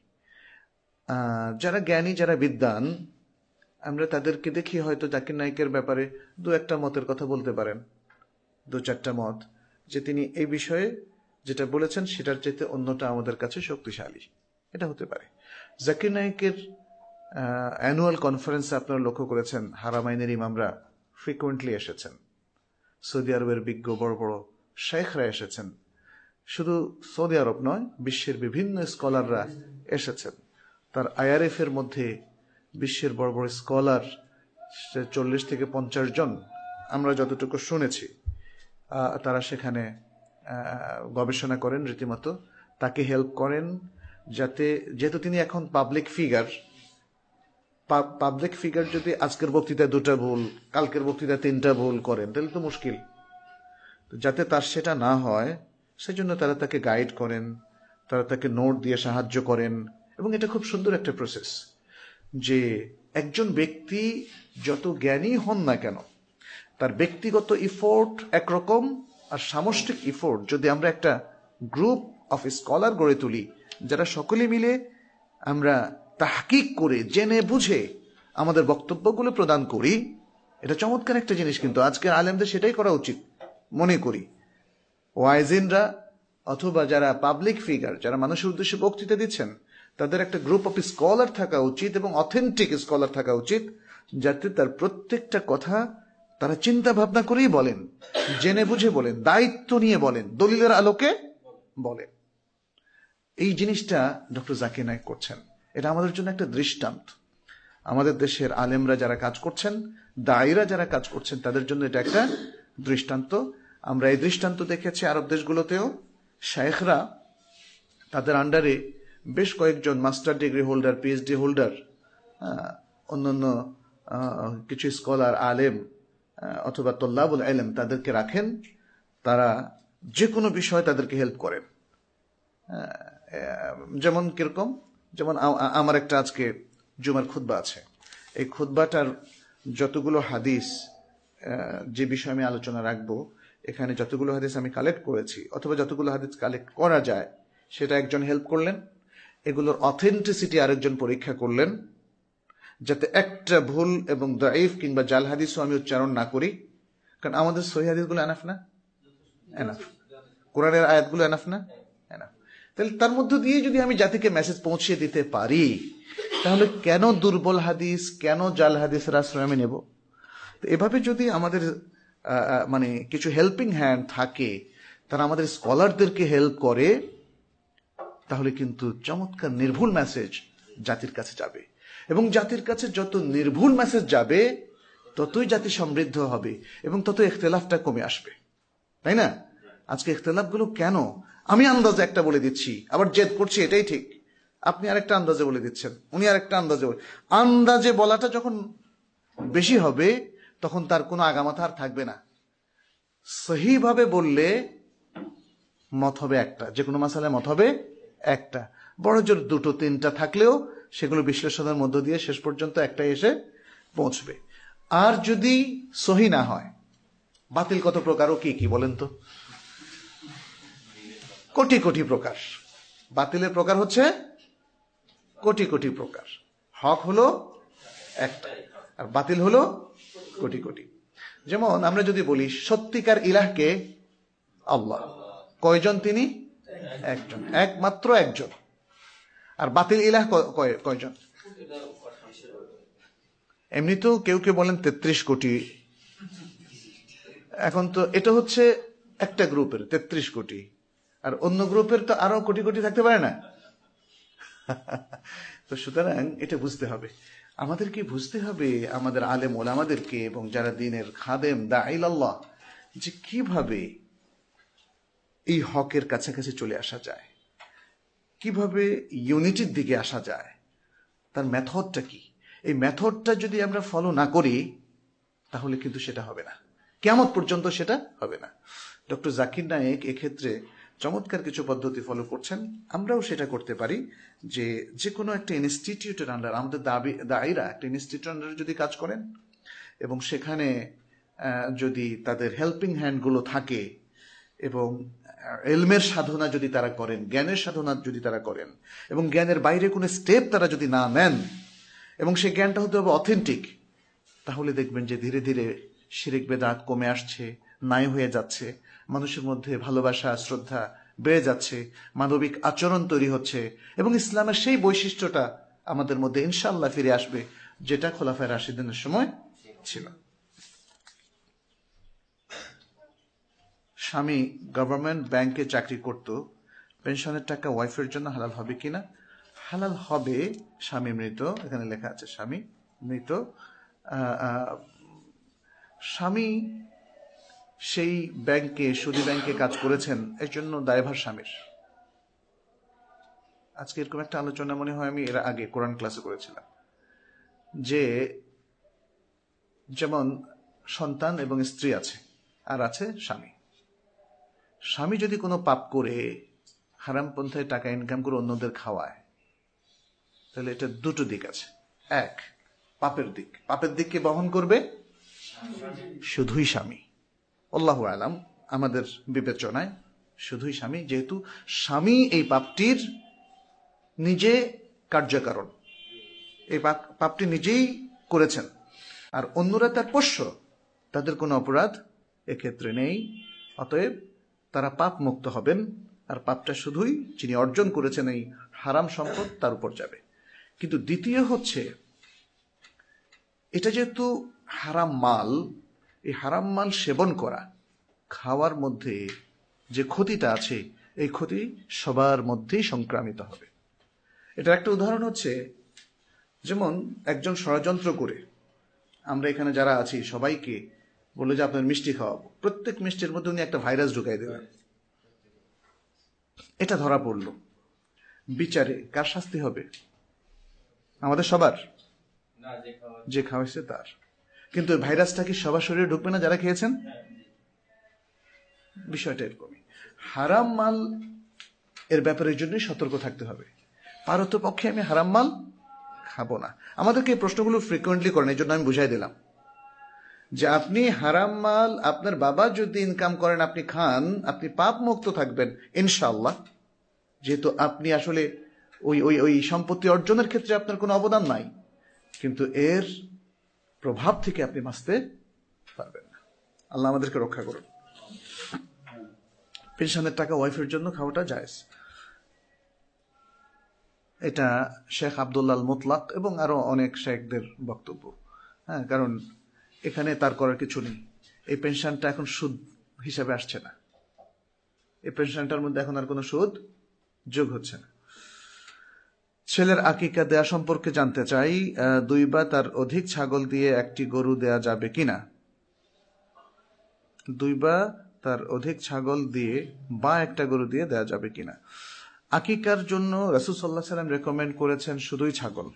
যারা জ্ঞানী, যারা বিদ্বান, আমরা তাদেরকে দেখি হয়তো জাকির নায়েকের ব্যাপারে দু একটা মতের কথা বলতে পারেন, দু চারটা মত, যে তিনি এই বিষয়ে যেটা বলেছেন সেটার চাইতে অন্যটা আমাদের কাছে শক্তিশালী, এটা হতে পারে। জাকির নায়েকের অ্যানুয়াল কনফারেন্সে আপনারা লক্ষ্য করেছেন হারামাইনের ইমামরা ফ্রিকুয়েন্টলি এসেছেন, সৌদি আরবের বিজ্ঞ বড় বড় শেখরা এসেছেন, শুধু সৌদি আরব নয়, বিশ্বের বিভিন্ন স্কলাররা এসেছেন। তার আইআরএফ এর মধ্যে বিশ্বের বড় বড় স্কলার চল্লিশ থেকে পঞ্চাশ জন, আমরা যতটুকু শুনেছি, তারা সেখানে গবেষণা করেন, রীতিমতো তাকে হেল্প করেন, যাতে যেহেতু তিনি এখন পাবলিক ফিগার, পাবলিক ফিগার যদি আজকের বক্তৃতায় দুটা ভুল, কালকের বক্তৃতায় তিনটা ভুল করেন তাহলে তো মুশকিল। যাতে তার সেটা না হয় সেজন্য তারা তাকে গাইড করেন, তারা তাকে নোট দিয়ে সাহায্য করেন, এবং এটা খুব সুন্দর একটা প্রসেস যে একজন ব্যক্তি যত জ্ঞানী হন না কেন, তার ব্যক্তিগত ইফোর্ট একরকম, আর সামষ্টিক ইফোর্ট যদি আমরা একটা গ্রুপ অফ স্কলার গড়ে তুলি, যারা সকলে মিলে আমরা তাহকিক করে জেনে বুঝে আমাদের বক্তব্যগুলো প্রদান করি, এটা চমৎকার একটা জিনিস। কিন্তু আজকের আলেমদের সেটাই করা উচিত মনে করি। ওয়াইজিনরা অথবা যারা পাবলিক ফিগার, যারা মানুষের উদ্দেশ্যে বক্তৃতা দিচ্ছেন, তাদের একটা গ্রুপ অফ স্কলার থাকা উচিত এবং অথেন্টিক স্কলার থাকা উচিত, যাতে তার প্রত্যেকটা কথা তারা চিন্তা ভাবনা করেই বলেন, জেনে বুঝে বলেন, দায়িত্ব নিয়ে বলেন, দলিলের আলোকে বলেন। এই জিনিসটা ডক্টর জাকির নায়েক করছেন, এটা আমাদের জন্য একটা দৃষ্টান্ত। আমাদের দেশের আলেমরা যারা কাজ করছেন, দায়ীরা যারা কাজ করছেন, তাদের জন্য এটা একটা দৃষ্টান্ত। আমরা এই দৃষ্টান্ত দেখেছি আরব দেশগুলোতেও। শায়েখরা তাদের আন্ডারে বেশ কয়েকজন master degree holder, PhD holder, অন্যান্য কিছু স্কলার, আলেম অথবা তল্লাবুল ইলম তাদেরকে রাখেন। তারা যে কোনো বিষয় তাদেরকে হেল্প করেন। যেমন কিরকম, যেমন আমার একটা আজকে জুমার খুতবা আছে, এই খুতবাটার যতগুলো হাদিস, যে বিষয়ে আমি আলোচনা রাখবো, এখানে যতগুলো হাদিস আমি কালেক্ট করেছি অথবা যতগুলো হাদিস কালেক্ট করা যায়, সেটা একজন হেল্প করলেন, এগুলোর অথেন্টিসিটি আরেকজন পরীক্ষা করলেন, যাতে একটা ভুল এবং দাঈফ কিংবা জাল হাদিসও আমি উচ্চারণ না করি। কারণ আমাদের সহিহ হাদিসগুলো এনাফ না? এনাফ। কোরআনের আয়াতগুলো এনাফ না? এনাফ। তাহলে তার মধ্য দিয়ে যদি আমি জাতিকে মেসেজ পৌঁছিয়ে দিতে পারি, তাহলে কেন দুর্বল হাদিস, কেন জাল হাদিসের আশ্রয় আমি নেব? তো এভাবে যদি আমাদের মানে কিছু হেল্পিং হ্যান্ড থাকে, তারা আমাদের স্কলারদেরকে হেল্প করে, তাহলে কিন্তু চমৎকার নির্ভুল মেসেজ জাতির কাছে যাবে। এবং জাতির কাছে যত নির্ভুল মেসেজ যাবে, ততই জাতি সমৃদ্ধ হবে এবং তত ইখতিলাফটা কমে আসবে, তাই না? আজকে ইখতিলাফগুলো কেন? আমি আন্দাজে একটা বলে দিচ্ছি, আবার জেদ করছি এটাই ঠিক, আপনি আরেকটা আন্দাজে বলে দিচ্ছেন, উনি আরেকটা আন্দাজে বলে। আন্দাজে বলাটা যখন বেশি হবে, তখন তার কোনো আগামাথা আর থাকবে না। সহিভাবে বললে মত হবে একটা, যে কোনো মাসালায় মত হবে একটা। বড় জোর দুটো তিনটা থাকলেও সেগুলো বিশ্লেষণের মধ্য দিয়ে শেষ পর্যন্ত একটাই এসে পৌঁছবে। আর যদি সহি না হয়, বাতিল কত প্রকার ও কি কি বলেন তো? কোটি কোটি প্রকার। বাতিলের প্রকার হচ্ছে কোটি কোটি প্রকার। হক হলো একটা, আর বাতিল হলো কোটি কোটি। যেমন আমরা যদি বলি সত্যিকার ইলাহকে আল্লাহ, কয়জন তিনি? একজন, একমাত্র একজন। আর বাতিল ইলাহ কয়জন? এমনি তো কেউ কেউ বলেন তেত্রিশ কোটি। এখন তো এটা হচ্ছে একটা গ্রুপের তেত্রিশ কোটি, আর অন্য গ্রুপের তো আরো কোটি কোটি থাকতে পারে না। তো সুতরাং এটা বুঝতে হবে, আমাদেরকে বুঝতে হবে, আমাদের আলেম ওলামাদেরকে এবং যারা দ্বীনের খাদেম দাঈল আল্লাহ, যে কিভাবে এই হকের কাছাকাছি চলে আসা যায়, কিভাবে ইউনিটির দিকে আসা যায়, তার মেথডটা কি। এই মেথডটা যদি আমরা ফলো না করি তাহলে কিন্তু সেটা হবে না, কিয়ামত পর্যন্ত সেটা হবে না। ডক্টর জাকির নায়েক এক্ষেত্রে চমৎকার কিছু পদ্ধতি ফলো করছেন। আমরাও সেটা করতে পারি যে যে কোনো একটা ইনস্টিটিউটের আন্ডার, আমাদের দাবি দায়ীরা একটা ইনস্টিটিউটের আন্ডারে যদি কাজ করেন এবং সেখানে যদি তাদের হেল্পিং হ্যান্ডগুলো থাকে এবং এলমের সাধনা যদি তারা করেন, জ্ঞানের সাধনা যদি তারা করেন, এবং জ্ঞানের বাইরে কোনো স্টেপ তারা যদি না নেন, এবং সেই জ্ঞানটা হতে হবে অথেন্টিক, তাহলে দেখবেন যে ধীরে ধীরে শিরিক বেদাত কমে আসছে, নাই হয়ে যাচ্ছে, মানুষের মধ্যে ভালোবাসা শ্রদ্ধা বেড়ে যাচ্ছে, মানবিক আচরণ তৈরি হচ্ছে, এবং ইসলামের সেই বৈশিষ্ট্যটা আমাদের মধ্যে ইনশাআল্লাহ ফিরে আসবে যেটা খোলাফায়ে রাশিদিনের সময় ছিল। স্বামী গভর্নমেন্ট ব্যাংকে চাকরি করত, পেনশনের টাকা ওয়াইফের জন্য হালাল হবে কিনা? হালাল হবে। স্বামী মৃত, এখানে লেখা আছে স্বামী মৃত। স্বামী সেই ব্যাংকে, সুদী ব্যাংকে কাজ করেছেন, এর জন্য দায়ভার স্বামীর। আজকে এরকম একটা আলোচনা মনে হয় আমি এর আগে কোরআন ক্লাসে করেছিলাম, যে যেমন সন্তান এবং স্ত্রী আছে, আর আছে স্বামী। স্বামী যদি কোনো পাপ করে হারাম পন্থায় টাকা ইনকাম করে অন্যদের খাওয়ায়, তাহলে এটা দুটো দিক আছে। এক, পাপের দিক, পাপের দিককে বহন করবে শুধুই স্বামী। আল্লাহু আলাম, আমাদের বিবেচনায় শুধুই স্বামী, যেহেতু স্বামী এই পাপটির নিজে কার্যকারণ, এই পাপটি নিজেই করেছেন, আর অন্যরা তার পোষ্য, তাদের কোনো অপরাধ এক্ষেত্রে নেই। অতএব তারা পাপ মুক্ত হবেন, আর পাপটা শুধুই যিনি অর্জন করেছেন এই হারাম সম্পদ তার উপর যাবে। কিন্তু দ্বিতীয় হচ্ছে, এটা যেহেতু হারাম মাল, এই হারাম মাল সেবন করা, খাওয়ার মধ্যে যে ক্ষতিটা আছে, এই ক্ষতি সবার মধ্যেই সংক্রামিত হবে। এটার একটা উদাহরণ হচ্ছে, যেমন একজন ষড়যন্ত্র করে আমরা এখানে যারা আছি সবাইকে বললো যে আপনার মিষ্টি খাওয়াবো, প্রত্যেক মিষ্টির মধ্যে উনি একটা ভাইরাস ঢুকাই দেবেন। এটা ধরা পড়লো, বিচারে কার শাস্তি হবে? আমাদের সবার, যে খাওয়াইছে তার। কিন্তু ভাইরাসটা কি সবার শরীরে ঢুকবে না যারা খেয়েছেন? বিষয়টা এরকমই। হারাম মাল এর ব্যাপারে জন্যই সতর্ক থাকতে হবে। পারতপক্ষে আমি হারাম মাল খাবো না। আমাদেরকে এই প্রশ্নগুলো ফ্রিকুয়েন্টলি করেন, এই জন্য আমি বুঝাই দিলাম যে আপনি হারাম মাল আপনার বাবা যদি ইনকাম করেন, আপনি খান, আপনি পাপ মুক্ত থাকবেন ইনশাআল্লাহ, যেহেতু আপনি আসলে ওই ওই ওই সম্পত্তি অর্জনের ক্ষেত্রে আপনার কোনো অবদান নাই, কিন্তু এর প্রভাব থেকে আপনি বাঁচতে পারবেন না। আল্লাহ আমাদেরকে রক্ষা করুন। পেনশনের টাকা ওয়াইফের জন্য খাওয়াটা জায়েজ, এটা শেখ আব্দুল্লাহ মুতলাক এবং আরো অনেক শেখদের বক্তব্য। হ্যাঁ, কারণ এখানে তার করার কিছু নেই। এই পেনশনটা এখন সুদ হিসাবে আসছে না, এই পেনশনটার মধ্যে এখন আর কোনো সুদ যোগ হচ্ছে না। ছেলের আকিকা দেয়া সম্পর্কে জানতে চাই, দুই বা তার অধিক ছাগল দিয়ে একটি গরু দেয়া যাবে কিনা? দুই বা তার অধিক ছাগল দিয়ে বা একটা গরু দিয়ে দেয়া যাবে কিনা? আকিকার জন্য রাসূল সাল্লাল্লাহু আলাইহি ওয়াসাল্লাম রেকমেন্ড করেছেন শুধুই ছাগল।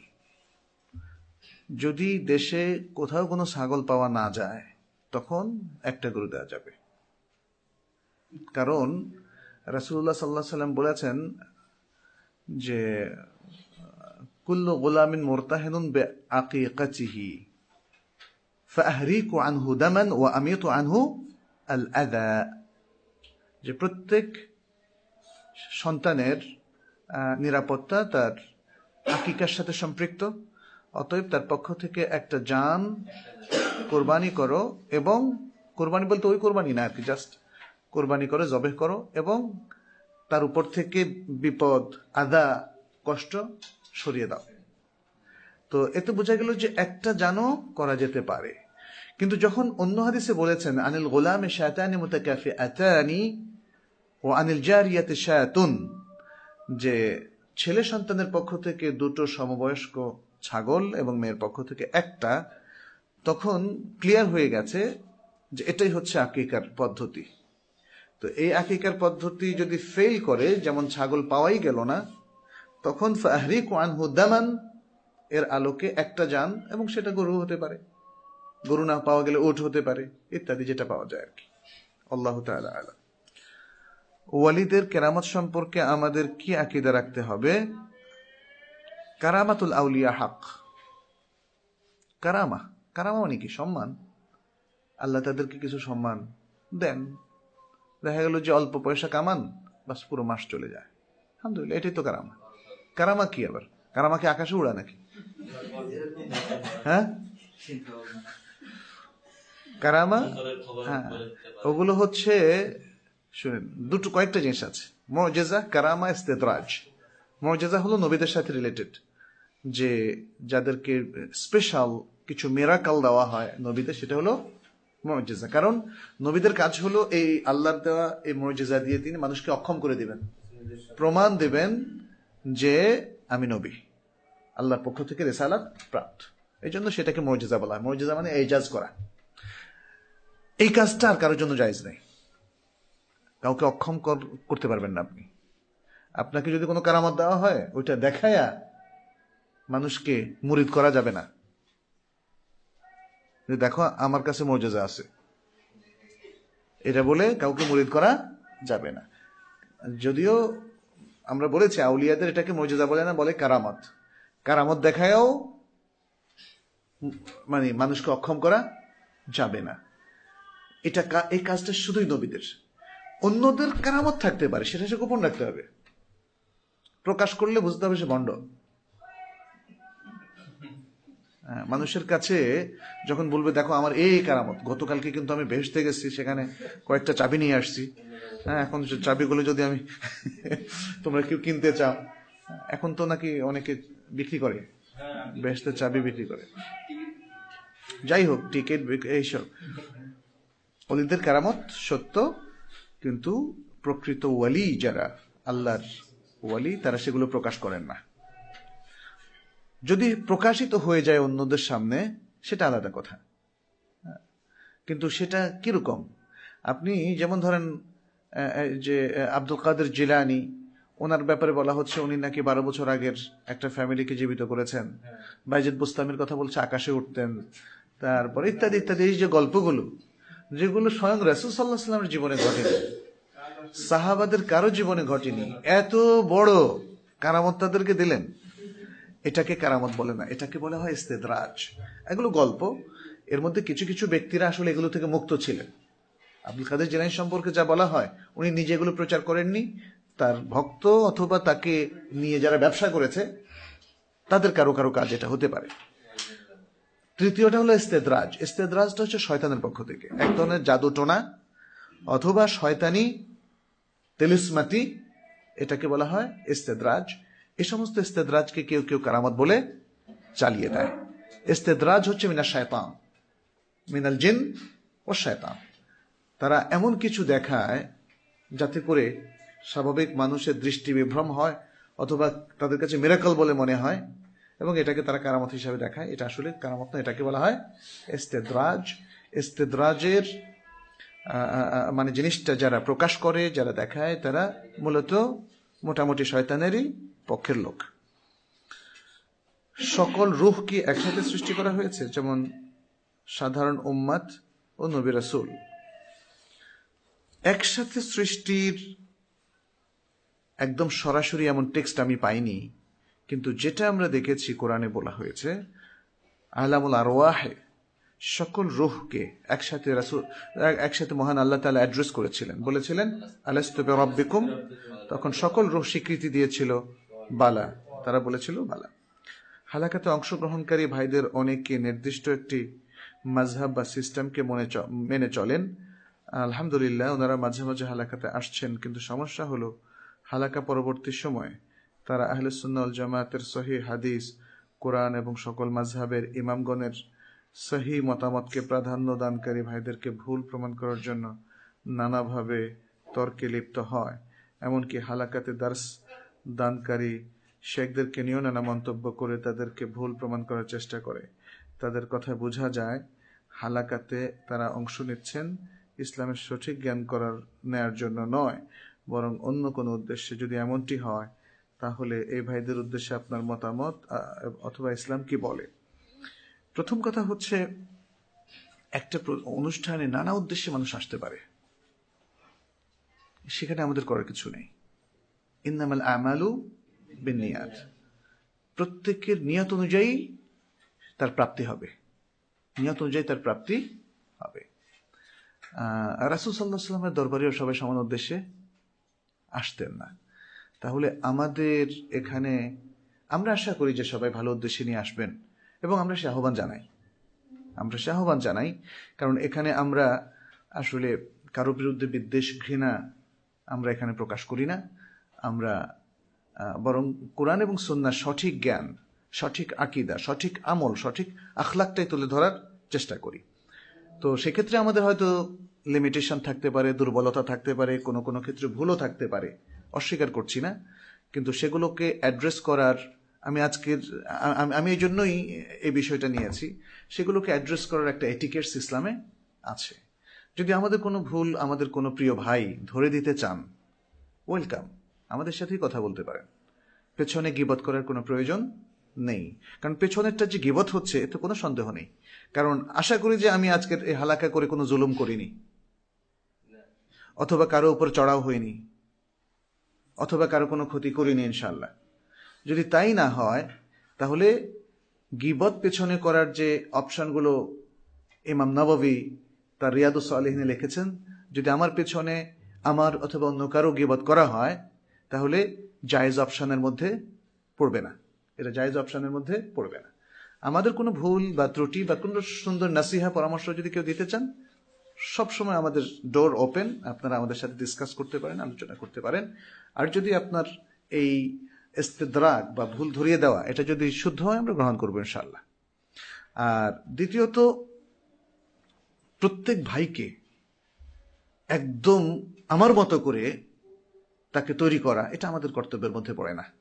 যদি দেশে কোথাও কোনো ছাগল পাওয়া না যায় তখন একটা গরু দেওয়া যাবে, কারণ রাসূলুল্লাহ সাল্লাল্লাহু আলাইহি ওয়াসাল্লাম বলেছেন যে কুল্লু গুলামিন মুরতাহিনুন বিআকিকাতিহি ফাআহরিকু আনহু দামান ওয়া আমিতু আনহু আল আযা, যে প্রত্যেক সন্তানের নিরাপত্তা তার আকিকার সাথে সম্পৃক্ত, অতএব তার পক্ষ থেকে একটা জান কোরবানি করো, এবং কোরবানি বলতে ওই কোরবানি না আর কি, জাস্ট কোরবানি করো, জবেহ করো, এবং তার উপর থেকে বিপদ, আদা, কষ্ট সরিয়ে দাও। তো এতে বোঝা গেল যে একটা জানও করা যেতে পারে। কিন্তু যখন অন্য হাদিসে বলেছেন আনিল গোলামে শাতানি মুতাকাফিআতানি ও আনিল জারিয়াতি শাতুন, যে ছেলে সন্তানের পক্ষ থেকে দুটো সমবয়স্ক ছাগল এবং মেয়ের পক্ষ থেকে একটা, তখন ক্লিয়ার হয়ে গেছে যে এটাই হচ্ছে আকিকার পদ্ধতি। তো এই আকিকার পদ্ধতি যদি ফেল করে, যেমন ছাগল পাওয়াই গেল না, তখন ফাহরিকু আনহু দামান এর আলোকে একটা জান, এবং সেটা গরু হতে পারে, গরু না পাওয়া গেলে উট হতে পারে, ইত্যাদি যেটা পাওয়া যায় আর কি। আল্লাহু তাআলা আলাম। ওয়ালিদের কেরামত সম্পর্কে আমাদের কি আকীদা রাখতে হবে? কারামাতুল আউলিয়া হক। কারামা কারামা মানে কি? সম্মান। আল্লাহ তাদেরকে কিছু সম্মান দেন। দেখা গেল যে অল্প পয়সা কামান, বাস পুরো মাস চলে যায়, আলহামদুলিল্লাহ, এটাই তো কারামা। কারামা কি আবার? কারামা কি আকাশে উড়া নাকি? হ্যাঁ, কারামা, হ্যাঁ, ওগুলো হচ্ছে, শুনেন, দুটো কয়েকটা জিনিস আছে, মুজিজা, কারামা, ইস্তেদরাজ। মুজিজা হলো নবীদের সাথে রিলেটেড, যে যাদেরকে স্পেশাল কিছু মিরাকল দেওয়া হয় নবীদের, সেটা হলো মুজিজা। কারণ নবীদের কাজ হলো এই আল্লাহর দেওয়া এই মুজিজা দিয়ে তিনি মানুষকে অক্ষম করে দিবেন, প্রমাণ দিবেন যে আমি নবী, আল্লাহর পক্ষ থেকে রিসালাত প্রাপ্ত। এই জন্য সেটাকে মুজিজা বলা হয়। মুজিজা মানে এজাজ করা। এই কাজটা আর কারোর জন্য জায়েজ নেই, কাউকে অক্ষম করতে পারবেন না আপনি। আপনাকে যদি কোনো কারামত দেওয়া হয়, ওইটা দেখায়া মানুষকে মুরিদ করা যাবে না। দেখো আমার কাছে মুজিজা আছে, এটা বলে কাউকে মুরিদ করা যাবে না। যদিও আমরা বলেছি আউলিয়াদের এটাকে মুজিজা বলে না, বলে কারামত। কারামত দেখায়ও মানে মানুষকে অক্ষম করা যাবে না। এটা এই কাজটা শুধুই নবীদের। অন্যদের কারামত থাকতে পারে, সেটা সে গোপন রাখতে হবে। প্রকাশ করলে বুঝতে হবে সে ভণ্ড। মানুষের কাছে যখন বলবে দেখো আমার এই কারামত, গতকালকে কিন্তু আমি বেহেশতে গেছি, সেখানে কয়েকটা চাবি নিয়ে আসছি, হ্যাঁ, এখন চাবিগুলো যদি আমি তোমরা কেউ কিনতে চাও, এখন তো নাকি অনেকে বিক্রি করে, বেহেশতের চাবি বিক্রি করে, যাই হোক, টিকিট, এইসব। ওলিদের কারামত সত্য, কিন্তু প্রকৃত ওয়ালি যারা আল্লাহর ওয়ালি, তারা সেগুলো প্রকাশ করেন না। যদি প্রকাশিত হয়ে যায় অন্যদের সামনে, সেটা আলাদা কথা, কিন্তু সেটা কিরকম? আপনি যেমন ধরেন যে আব্দুল কাদের জিলানী, ওনার ব্যাপারে বলা হচ্ছে উনি নাকি বারো বছর আগের একটা ফ্যামিলিকে জীবিত করেছেন। বাইজিদ বুস্তামির কথা বলছে আকাশে উঠতেন, তারপর ইত্যাদি ইত্যাদি। এই যে গল্পগুলো, যেগুলো স্বয়ং রাসূল সাল্লাল্লাহু আলাইহি ওয়াসাল্লামের জীবনে ঘটেনি, সাহাবাদের কারো জীবনে ঘটেনি, এত বড় কারামত তাদেরকে দিলেন, এটাকে কারামত বলে না, এটাকে বলা হয় ইস্তেদরাজ। এগুলো গল্প, এর মধ্যে কিছু কিছু ব্যক্তিরা আসলে এগুলো থেকে মুক্ত ছিলেন। আব্দুল কাদের জিলানী সম্পর্কে যা বলা হয়, উনি নিজে এগুলো প্রচার করেননি, তার ভক্ত অথবা তাকে নিয়ে যারা ব্যবসা করেছে তাদের কারো কারো কাজ এটা হতে পারে। তৃতীয়টা হলো ইস্তেদরাজ। ইস্তেদরাজটা হচ্ছে শয়তানের পক্ষ থেকে, এক ধরনের জাদু টোনা অথবা শয়তানি তেলিসমাতি, এটাকে বলা হয় ইস্তেদরাজ। এই সমস্ত ইস্তেদরাজকে কেউ কেউ কারামত বলে চালিয়ে দেয়। ইস্তেদরাজ হচ্ছে মিনাল শায়তান, মিনাল জিন ও শায়তান। তারা এমন কিছু দেখায় যাতে করে স্বাভাবিক মানুষের দৃষ্টি বিভ্রম হয়, অথবা তাদের কাছে মিরাকল বলে মনে হয়, এবং এটাকে তারা কারামত হিসাবে দেখায়। এটা আসলে কারামত না, এটাকে বলা হয় ইস্তেদরাজ। ইস্তেদরাজের মানে জিনিসটা যারা প্রকাশ করে, যারা দেখায়, তারা মূলত মোটামুটি শয়তানেরই পক্ষের লোক। সকল রূহ কি একসাথে সৃষ্টি করা হয়েছে, যেমন সাধারণ উম্মাত ও নবী রাসূল? একসাথে সৃষ্টির একদম সরাসরি এমন টেক্সট আমি পাইনি, কিন্তু যেটা আমরা দেখেছি কোরআনে বলা হয়েছে আলামুল আরওয়াহে, সকল রূহকে একসাথে রাসূল একসাথে মহান আল্লাহ তাআলা অ্যাড্রেস করেছিলেন, বলেছিলেন আলাস্তু বিরাব্বিকুম। তখন সকল রূহ স্বীকৃতি দিয়েছিল বালা, তারা বলেছিল বালা। হালাকাতে অংশগ্রহণকারী ভাইদের অনেকে নির্দিষ্ট একটি মাযহাব বা সিস্টেমকে মনে মেনে চলেন। আলহামদুলিল্লাহ, ওনারা মাঝে মাঝে হালাকাতে আসছেন, কিন্তু সমস্যা হলো হালাকা পরবর্তী সময়ে তারা আহলে সুন্নাহ ওয়াল জামাতের সহিহ হাদিস, কোরআন এবং সকল মাযহাবের ইমামগণের সহিহ মতামতকে প্রাধান্য দানকারী ভাইদেরকে ভুল প্রমাণ করার জন্য নানাভাবে তর্কে লিপ্ত হয়। এমনকি হালাকাতে দার্স দানকারী শেখদেরকে নিয়েও নানা মন্তব্য করে তাদেরকে ভুল প্রমাণ করার চেষ্টা করে। তাদের কথা বোঝা যায় হালাকাতে তারা অংশ নিচ্ছেন ইসলামের সঠিক জ্ঞান করার নেয়ার জন্য নয়, বরং অন্য কোনো উদ্দেশ্যে। যদি এমনটি হয় তাহলে এই ভাইদের উদ্দেশ্যে আপনার মতামত অথবা ইসলাম কি বলে? প্রথম কথা হচ্ছে, একটা অনুষ্ঠানে নানা উদ্দেশ্যে মানুষ আসতে পারে, সেখানে আমাদের করার কিছু নেই। ইন্নামাল আমালু বিন্নিয়াত, প্রত্যেকের নিয়ত অনুযায়ী তার প্রাপ্তি হবে, নিয়ত অনুযায়ী তার প্রাপ্তি হবে। রাসূল সাল্লাল্লাহু আলাইহি ওয়াসাল্লামের দরবারেও সবাই সমান উদ্দেশ্যে আসতেন না। তাহলে আমাদের এখানে আমরা আশা করি যে সবাই ভালো উদ্দেশ্যে নিয়ে আসবেন, এবং আমরা সে আহ্বান জানাই আমরা সে আহ্বান জানাই কারণ এখানে আমরা আসলে কারো বিরুদ্ধে বিদ্বেষ, ঘৃণা আমরা এখানে প্রকাশ করি না। আমরা বরং কোরআন এবং সুন্নাহর সঠিক জ্ঞান, সঠিক আকীদা, সঠিক আমল, সঠিক আখলাকটাই তুলে ধরার চেষ্টা করি। তো সেক্ষেত্রে আমাদের হয়তো লিমিটেশন থাকতে পারে, দুর্বলতা থাকতে পারে, কোনো কোনো ক্ষেত্রে ভুলও থাকতে পারে, অস্বীকার করছি না। কিন্তু সেগুলোকে অ্যাড্রেস করার, আমি আজকের আমি এই জন্যই এই বিষয়টা নিয়েছি, সেগুলোকে অ্যাড্রেস করার একটা এটিকেটস ইসলামে আছে। যদি আমাদের কোনো ভুল আমাদের কোনো প্রিয় ভাই ধরে দিতে চান, ওয়েলকাম, আমাদের সাথেই কথা বলতে পারেন। পেছনে গীবত করার কোনো প্রয়োজন নেই, কারণ পেছনেরটা যে গীবত হচ্ছে এতে কোনো সন্দেহ নেই। কারণ আশা করি যে আমি আজকের এই হালাকা করে কোনো জুলুম করিনি, অথবা কারো উপর চড়াও হইনি, অথবা কারো কোনো ক্ষতি করিনি ইনশাআল্লাহ। যদি তাই না হয় তাহলে গীবত পেছনে করার যে অপশনগুলো ইমাম নববী তার রিয়াদুস সালিহিনে লিখেছেন, যদি আমার পেছনে আমার অথবা অন্য কারো গীবত করা হয় তাহলে জায়েজ অপশনের মধ্যে পড়বে না, এটা জায়েজ অপশনের মধ্যে পড়বে না। আমাদের কোনো ভুল বা ত্রুটি বা কোনো সুন্দর নাসিহা পরামর্শ যদি কেউ দিতে চান, সবসময় আমাদের ডোর ওপেন, আপনারা আমাদের সাথে ডিসকাস করতে পারেন, আলোচনা করতে পারেন। আর যদি আপনার এই ইস্তেদরাক বা ভুল ধরিয়ে দেওয়া এটা যদি শুদ্ধ হয়, আমরা গ্রহণ করবো ইনশাআল্লাহ। আর দ্বিতীয়ত, প্রত্যেক ভাইকে একদম আমার মতো করে তাকে তৈরি করা, এটা আমাদের কর্তব্যের মধ্যে পড়ে না।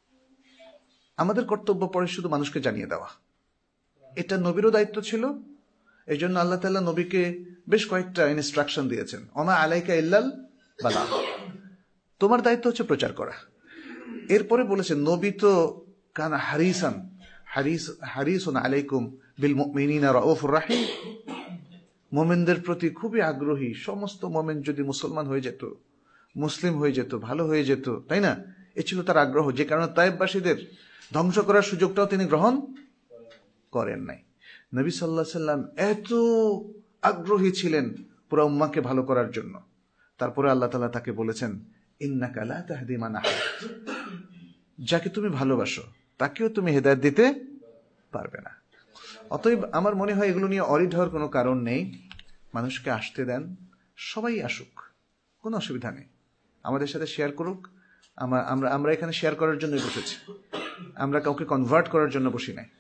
আমাদের কর্তব্য পড়ে শুধু মানুষকে জানিয়ে দেওয়া। এটা নবীরও দায়িত্ব ছিল, এই জন্য আল্লাহ তাআলা নবীকে বেশ কয়েকটা ইনস্ট্রাকশন দিয়েছেন। ওমা আলাইকা ইল্লাল বালাগ, তোমার দায়িত্ব হচ্ছে প্রচার করা। এরপরে বলেছেন নবী তো কানা হারিসান হারিস হারিসুন আলাইকুম বিল মুমিনিনা রাউফুর রাহিম, মুমিনদের প্রতি খুবই আগ্রহী। সমস্ত মুমিন যদি মুসলমান হয়ে যেত, মুসলিম হয়ে যেত, ভালো হয়ে যেত, তাই না? এ ছিল তার আগ্রহ, যে কারণে তায়েববাসীদের ধ্বংস করার সুযোগটাও তিনি গ্রহণ করেন নাই। নবী সাল্লাল্লাহু আলাইহি সাল্লাম এত আগ্রহী ছিলেন পুরো উম্মাহকে ভালো করার জন্য। তারপরে আল্লাহ তাআলা তাকে বলেছেন, ইন্নাকা লা তাহদি মান আহবাবতা, যাকে তুমি ভালোবাসো তাকেও তুমি হেদায়েত দিতে পারবে না। অতএব আমার মনে হয় এগুলো নিয়ে অরিড হওয়ার কোনো কারণ নেই। মানুষকে আসতে দেন, সবাই আসুক, কোনো অসুবিধা নেই। আমাদের সাথে শেয়ার করুক। আমরা আমরা আমরা এখানে শেয়ার করার জন্য বসেছি, আমরা কাউকে কনভার্ট করার জন্য বসি নাই।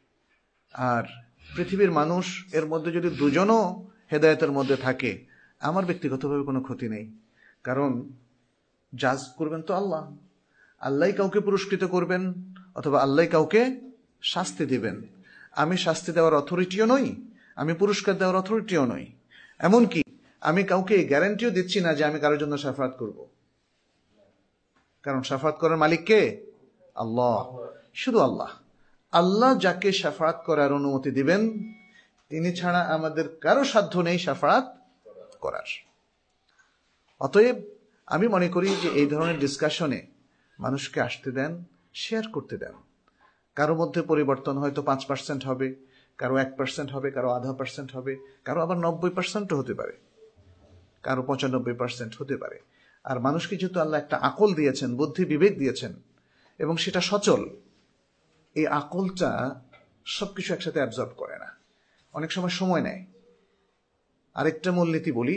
আর পৃথিবীর মানুষ এর মধ্যে যদি দুজনও হেদায়েতের মধ্যে থাকে, আমার ব্যক্তিগতভাবে কোনো ক্ষতি নেই। কারণ জাজ করবেন তো আল্লাহ, আল্লাহই কাউকে পুরস্কৃত করবেন অথবা আল্লাহই কাউকে শাস্তি দিবেন। আমি শাস্তি দেওয়ার অথরিটিও নই, আমি পুরস্কার দেওয়ার অথরিটিও নই। এমনকি আমি কাউকে গ্যারান্টিও দিচ্ছি না যে আমি কারোর জন্য শাফাত করব, কারণ শাফাত করার মালিক কে? আল্লাহ, শুধু আল্লাহ। আল্লাহ যাকে শাফাত করার অনুমতি দিবেন, তিনি ছাড়া আমাদের কারো সাধ্য নেই শাফাত করার। অতএব আমি মনে করি যে এই ধরনের ডিসকাশনে মানুষকে আসতে দেন, শেয়ার করতে দেন। কারো মধ্যে পরিবর্তন হয়তো পাঁচ পার্সেন্ট হবে, কারো এক পার্সেন্ট হবে, কারো আধা পার্সেন্ট হবে, কারো আবার নব্বই পার্সেন্টও হতে পারে, কারো পঁচানব্বই পার্সেন্ট হতে পারে। আর মানুষকে যেহেতু আল্লাহ একটা আকল দিয়েছেন, বুদ্ধি বিবেক দিয়েছেন, এবং সেটা সচল, এই আকলটা সবকিছু একসাথে অ্যাবজর্ব করে না, অনেক সময় সময় নেয়। আরেকটা মূলনীতি বলি,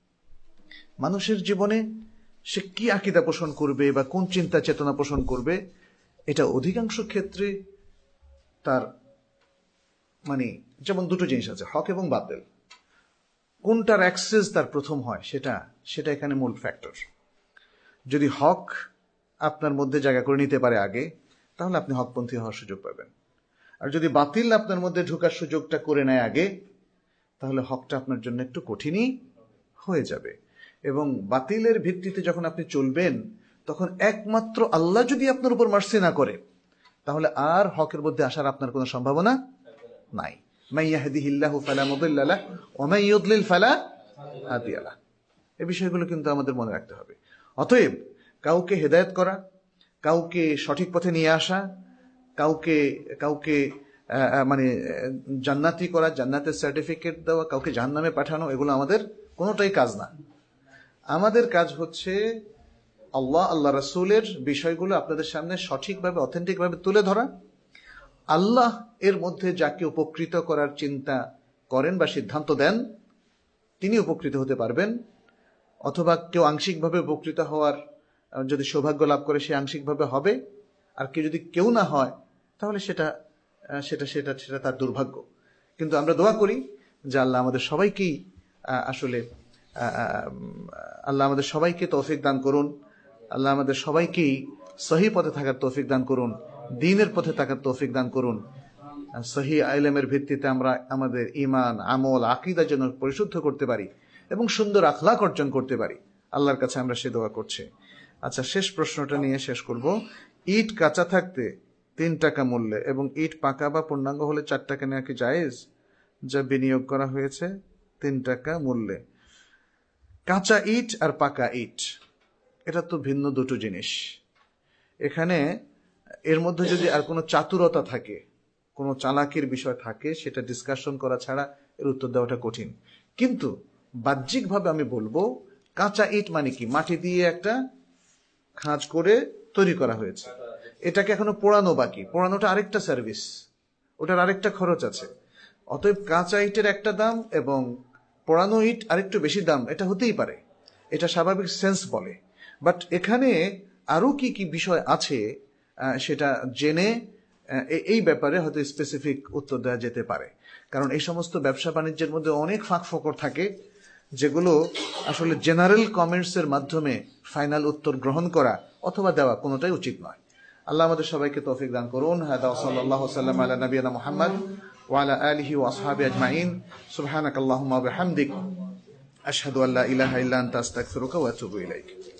মানুষের জীবনে সে কি আকীদা পোষণ করবে বা কোন চিন্তা চেতনা পোষণ করবে, এটা অধিকাংশ ক্ষেত্রে তার মানে, যেমন দুটো জিনিস আছে, হক এবং বাতিল, কোনটার অ্যাক্সেস তার প্রথম হয় সেটা সেটা এখানে মূল ফ্যাক্টর। যদি হক আপনার মধ্যে জায়গা করে নিতে পারে আগে, তাহলে আপনি হকপন্থী হওয়ার সুযোগ পাবেন। আর যদি বাতিল আপনার মধ্যে ঢোকার সুযোগটা করে নেয় আগে, তাহলে হকটা আপনার জন্য একটু কঠিনই হয়ে যাবে। এবং বাতিলের ভিত্তিতে যখন আপনি চলবেন, তখন একমাত্র আল্লাহ যদি আপনার উপর মার্সি না করে, তাহলে আর হকের মধ্যে আসার আপনার কোনো সম্ভাবনা নাই। মান ইয়াহদিহিল্লাহু ফালা মুদিল্লা লাহু ওয়া মান ইউদ্লিল ফালা হাদিয়া লাহু। এই বিষয়গুলো কিন্তু আমাদের মনে রাখতে হবে। অতএব কাউকে হেদায়েত করা, কাউকে সঠিক পথে নিয়ে আসা, কাউকে কাউকে মানে জান্নাতি করা, জান্নাতের সার্টিফিকেট দেওয়া, কাউকে জাহান্নামে পাঠানো, এগুলো আমাদের কোনোটাই কাজ না। আমাদের কাজ হচ্ছে আল্লাহ আল্লাহ রাসূলের বিষয়গুলো আপনাদের সামনে সঠিকভাবে, অথেন্টিকভাবে তুলে ধরা। আল্লাহ এর মধ্যে যাকে উপকৃত করার চিন্তা করেন বা সিদ্ধান্ত দেন, তিনি উপকৃত হতে পারবেন, অথবা কেউ আংশিকভাবে উপকৃত হওয়ার যদি সৌভাগ্য লাভ করে সে আংশিকভাবে হবে, আর কেউ যদি কেউ না হয় তাহলে সেটা সেটা সেটা সেটা তার দুর্ভাগ্য। কিন্তু আমরা দোয়া করি যে আল্লাহ আমাদের সবাইকেই আসলে আল্লাহ আমাদের সবাইকে তৌফিক দান করুন, আল্লাহ আমাদের সবাইকেই সহি পথে থাকার তৌফিক দান করুন, দ্বীনের পথে থাকার তৌফিক দান করুন। সহি ইলমের ভিত্তিতে আমরা আমাদের ঈমান, আমল, আকীদা যেন পরিশুদ্ধ করতে পারি এবং সুন্দর আখলাক অর্জন করতে পারি। আল্লাহর কাছে আমরা সে দোয়া করছি। আচ্ছা, শেষ প্রশ্নটা নিয়ে শেষ করব। ইট কাঁচা থাকতে তিন টাকা মূল্যে এবং ইট পাকা বা পূর্ণাঙ্গ হলে চার টাকা নেওয়া কি জায়েজ, যা বিনিয়োগ করা হয়েছে তিন টাকা মূল্যে? কাঁচা ইট আর পাকা ইট এটা তো ভিন্ন দুটো জিনিস। এখানে এর মধ্যে যদি আর কোনো চাতুরতা থাকে, কোনো চালাকির বিষয় থাকে, সেটা ডিসকাশন করা ছাড়া এর উত্তর দেওয়াটা কঠিন। কিন্তু বাহ্যিকভাবে আমি বলবো, কাঁচা ইট মানে কি, মাটি দিয়ে একটা খাঁজ করে তৈরি করা হয়েছে, এটাকে এখনো পোড়ানো বাকি। পোড়ানোটা আরেকটা সার্ভিস, ওটার আরেকটা খরচ আছে। অতএব কাঁচা ইটের একটা দাম এবং পোড়ানো ইট আরেকটু বেশি দাম, এটা হতেই পারে, এটা স্বাভাবিক সেন্স বলে। বাট এখানে আরো কি কি বিষয় আছে সেটা জেনে এই ব্যাপারে হয়তো স্পেসিফিক উত্তর দেওয়া যেতে পারে। কারণ এই সমস্ত ব্যবসা বাণিজ্যের মধ্যে অনেক ফাঁক ফোকর থাকে, যেগুলো আসলে জেনারেল কমেন্টস এর মাধ্যমে ফাইনাল উত্তর গ্রহণ করা অথবা দেওয়া কোনোটাই উচিত নয়। আল্লাহ আমাদের সবাইকে তৌফিক দান করুন। হাদা সাল্লাল্লাহু সাল্লাম আলা নবিয়িনা মুহাম্মদ ওয়া আলা আলিহি ওয়া আসহাবিহি আজমাইন। সুবহানাকাল্লাহুম্মা ওয়া বিহামদিক আশহাদু আল্লা ইলাহা ইল্লা আনতা আস্তাগফিরুকা ওয়া আতুবু ইলাইক।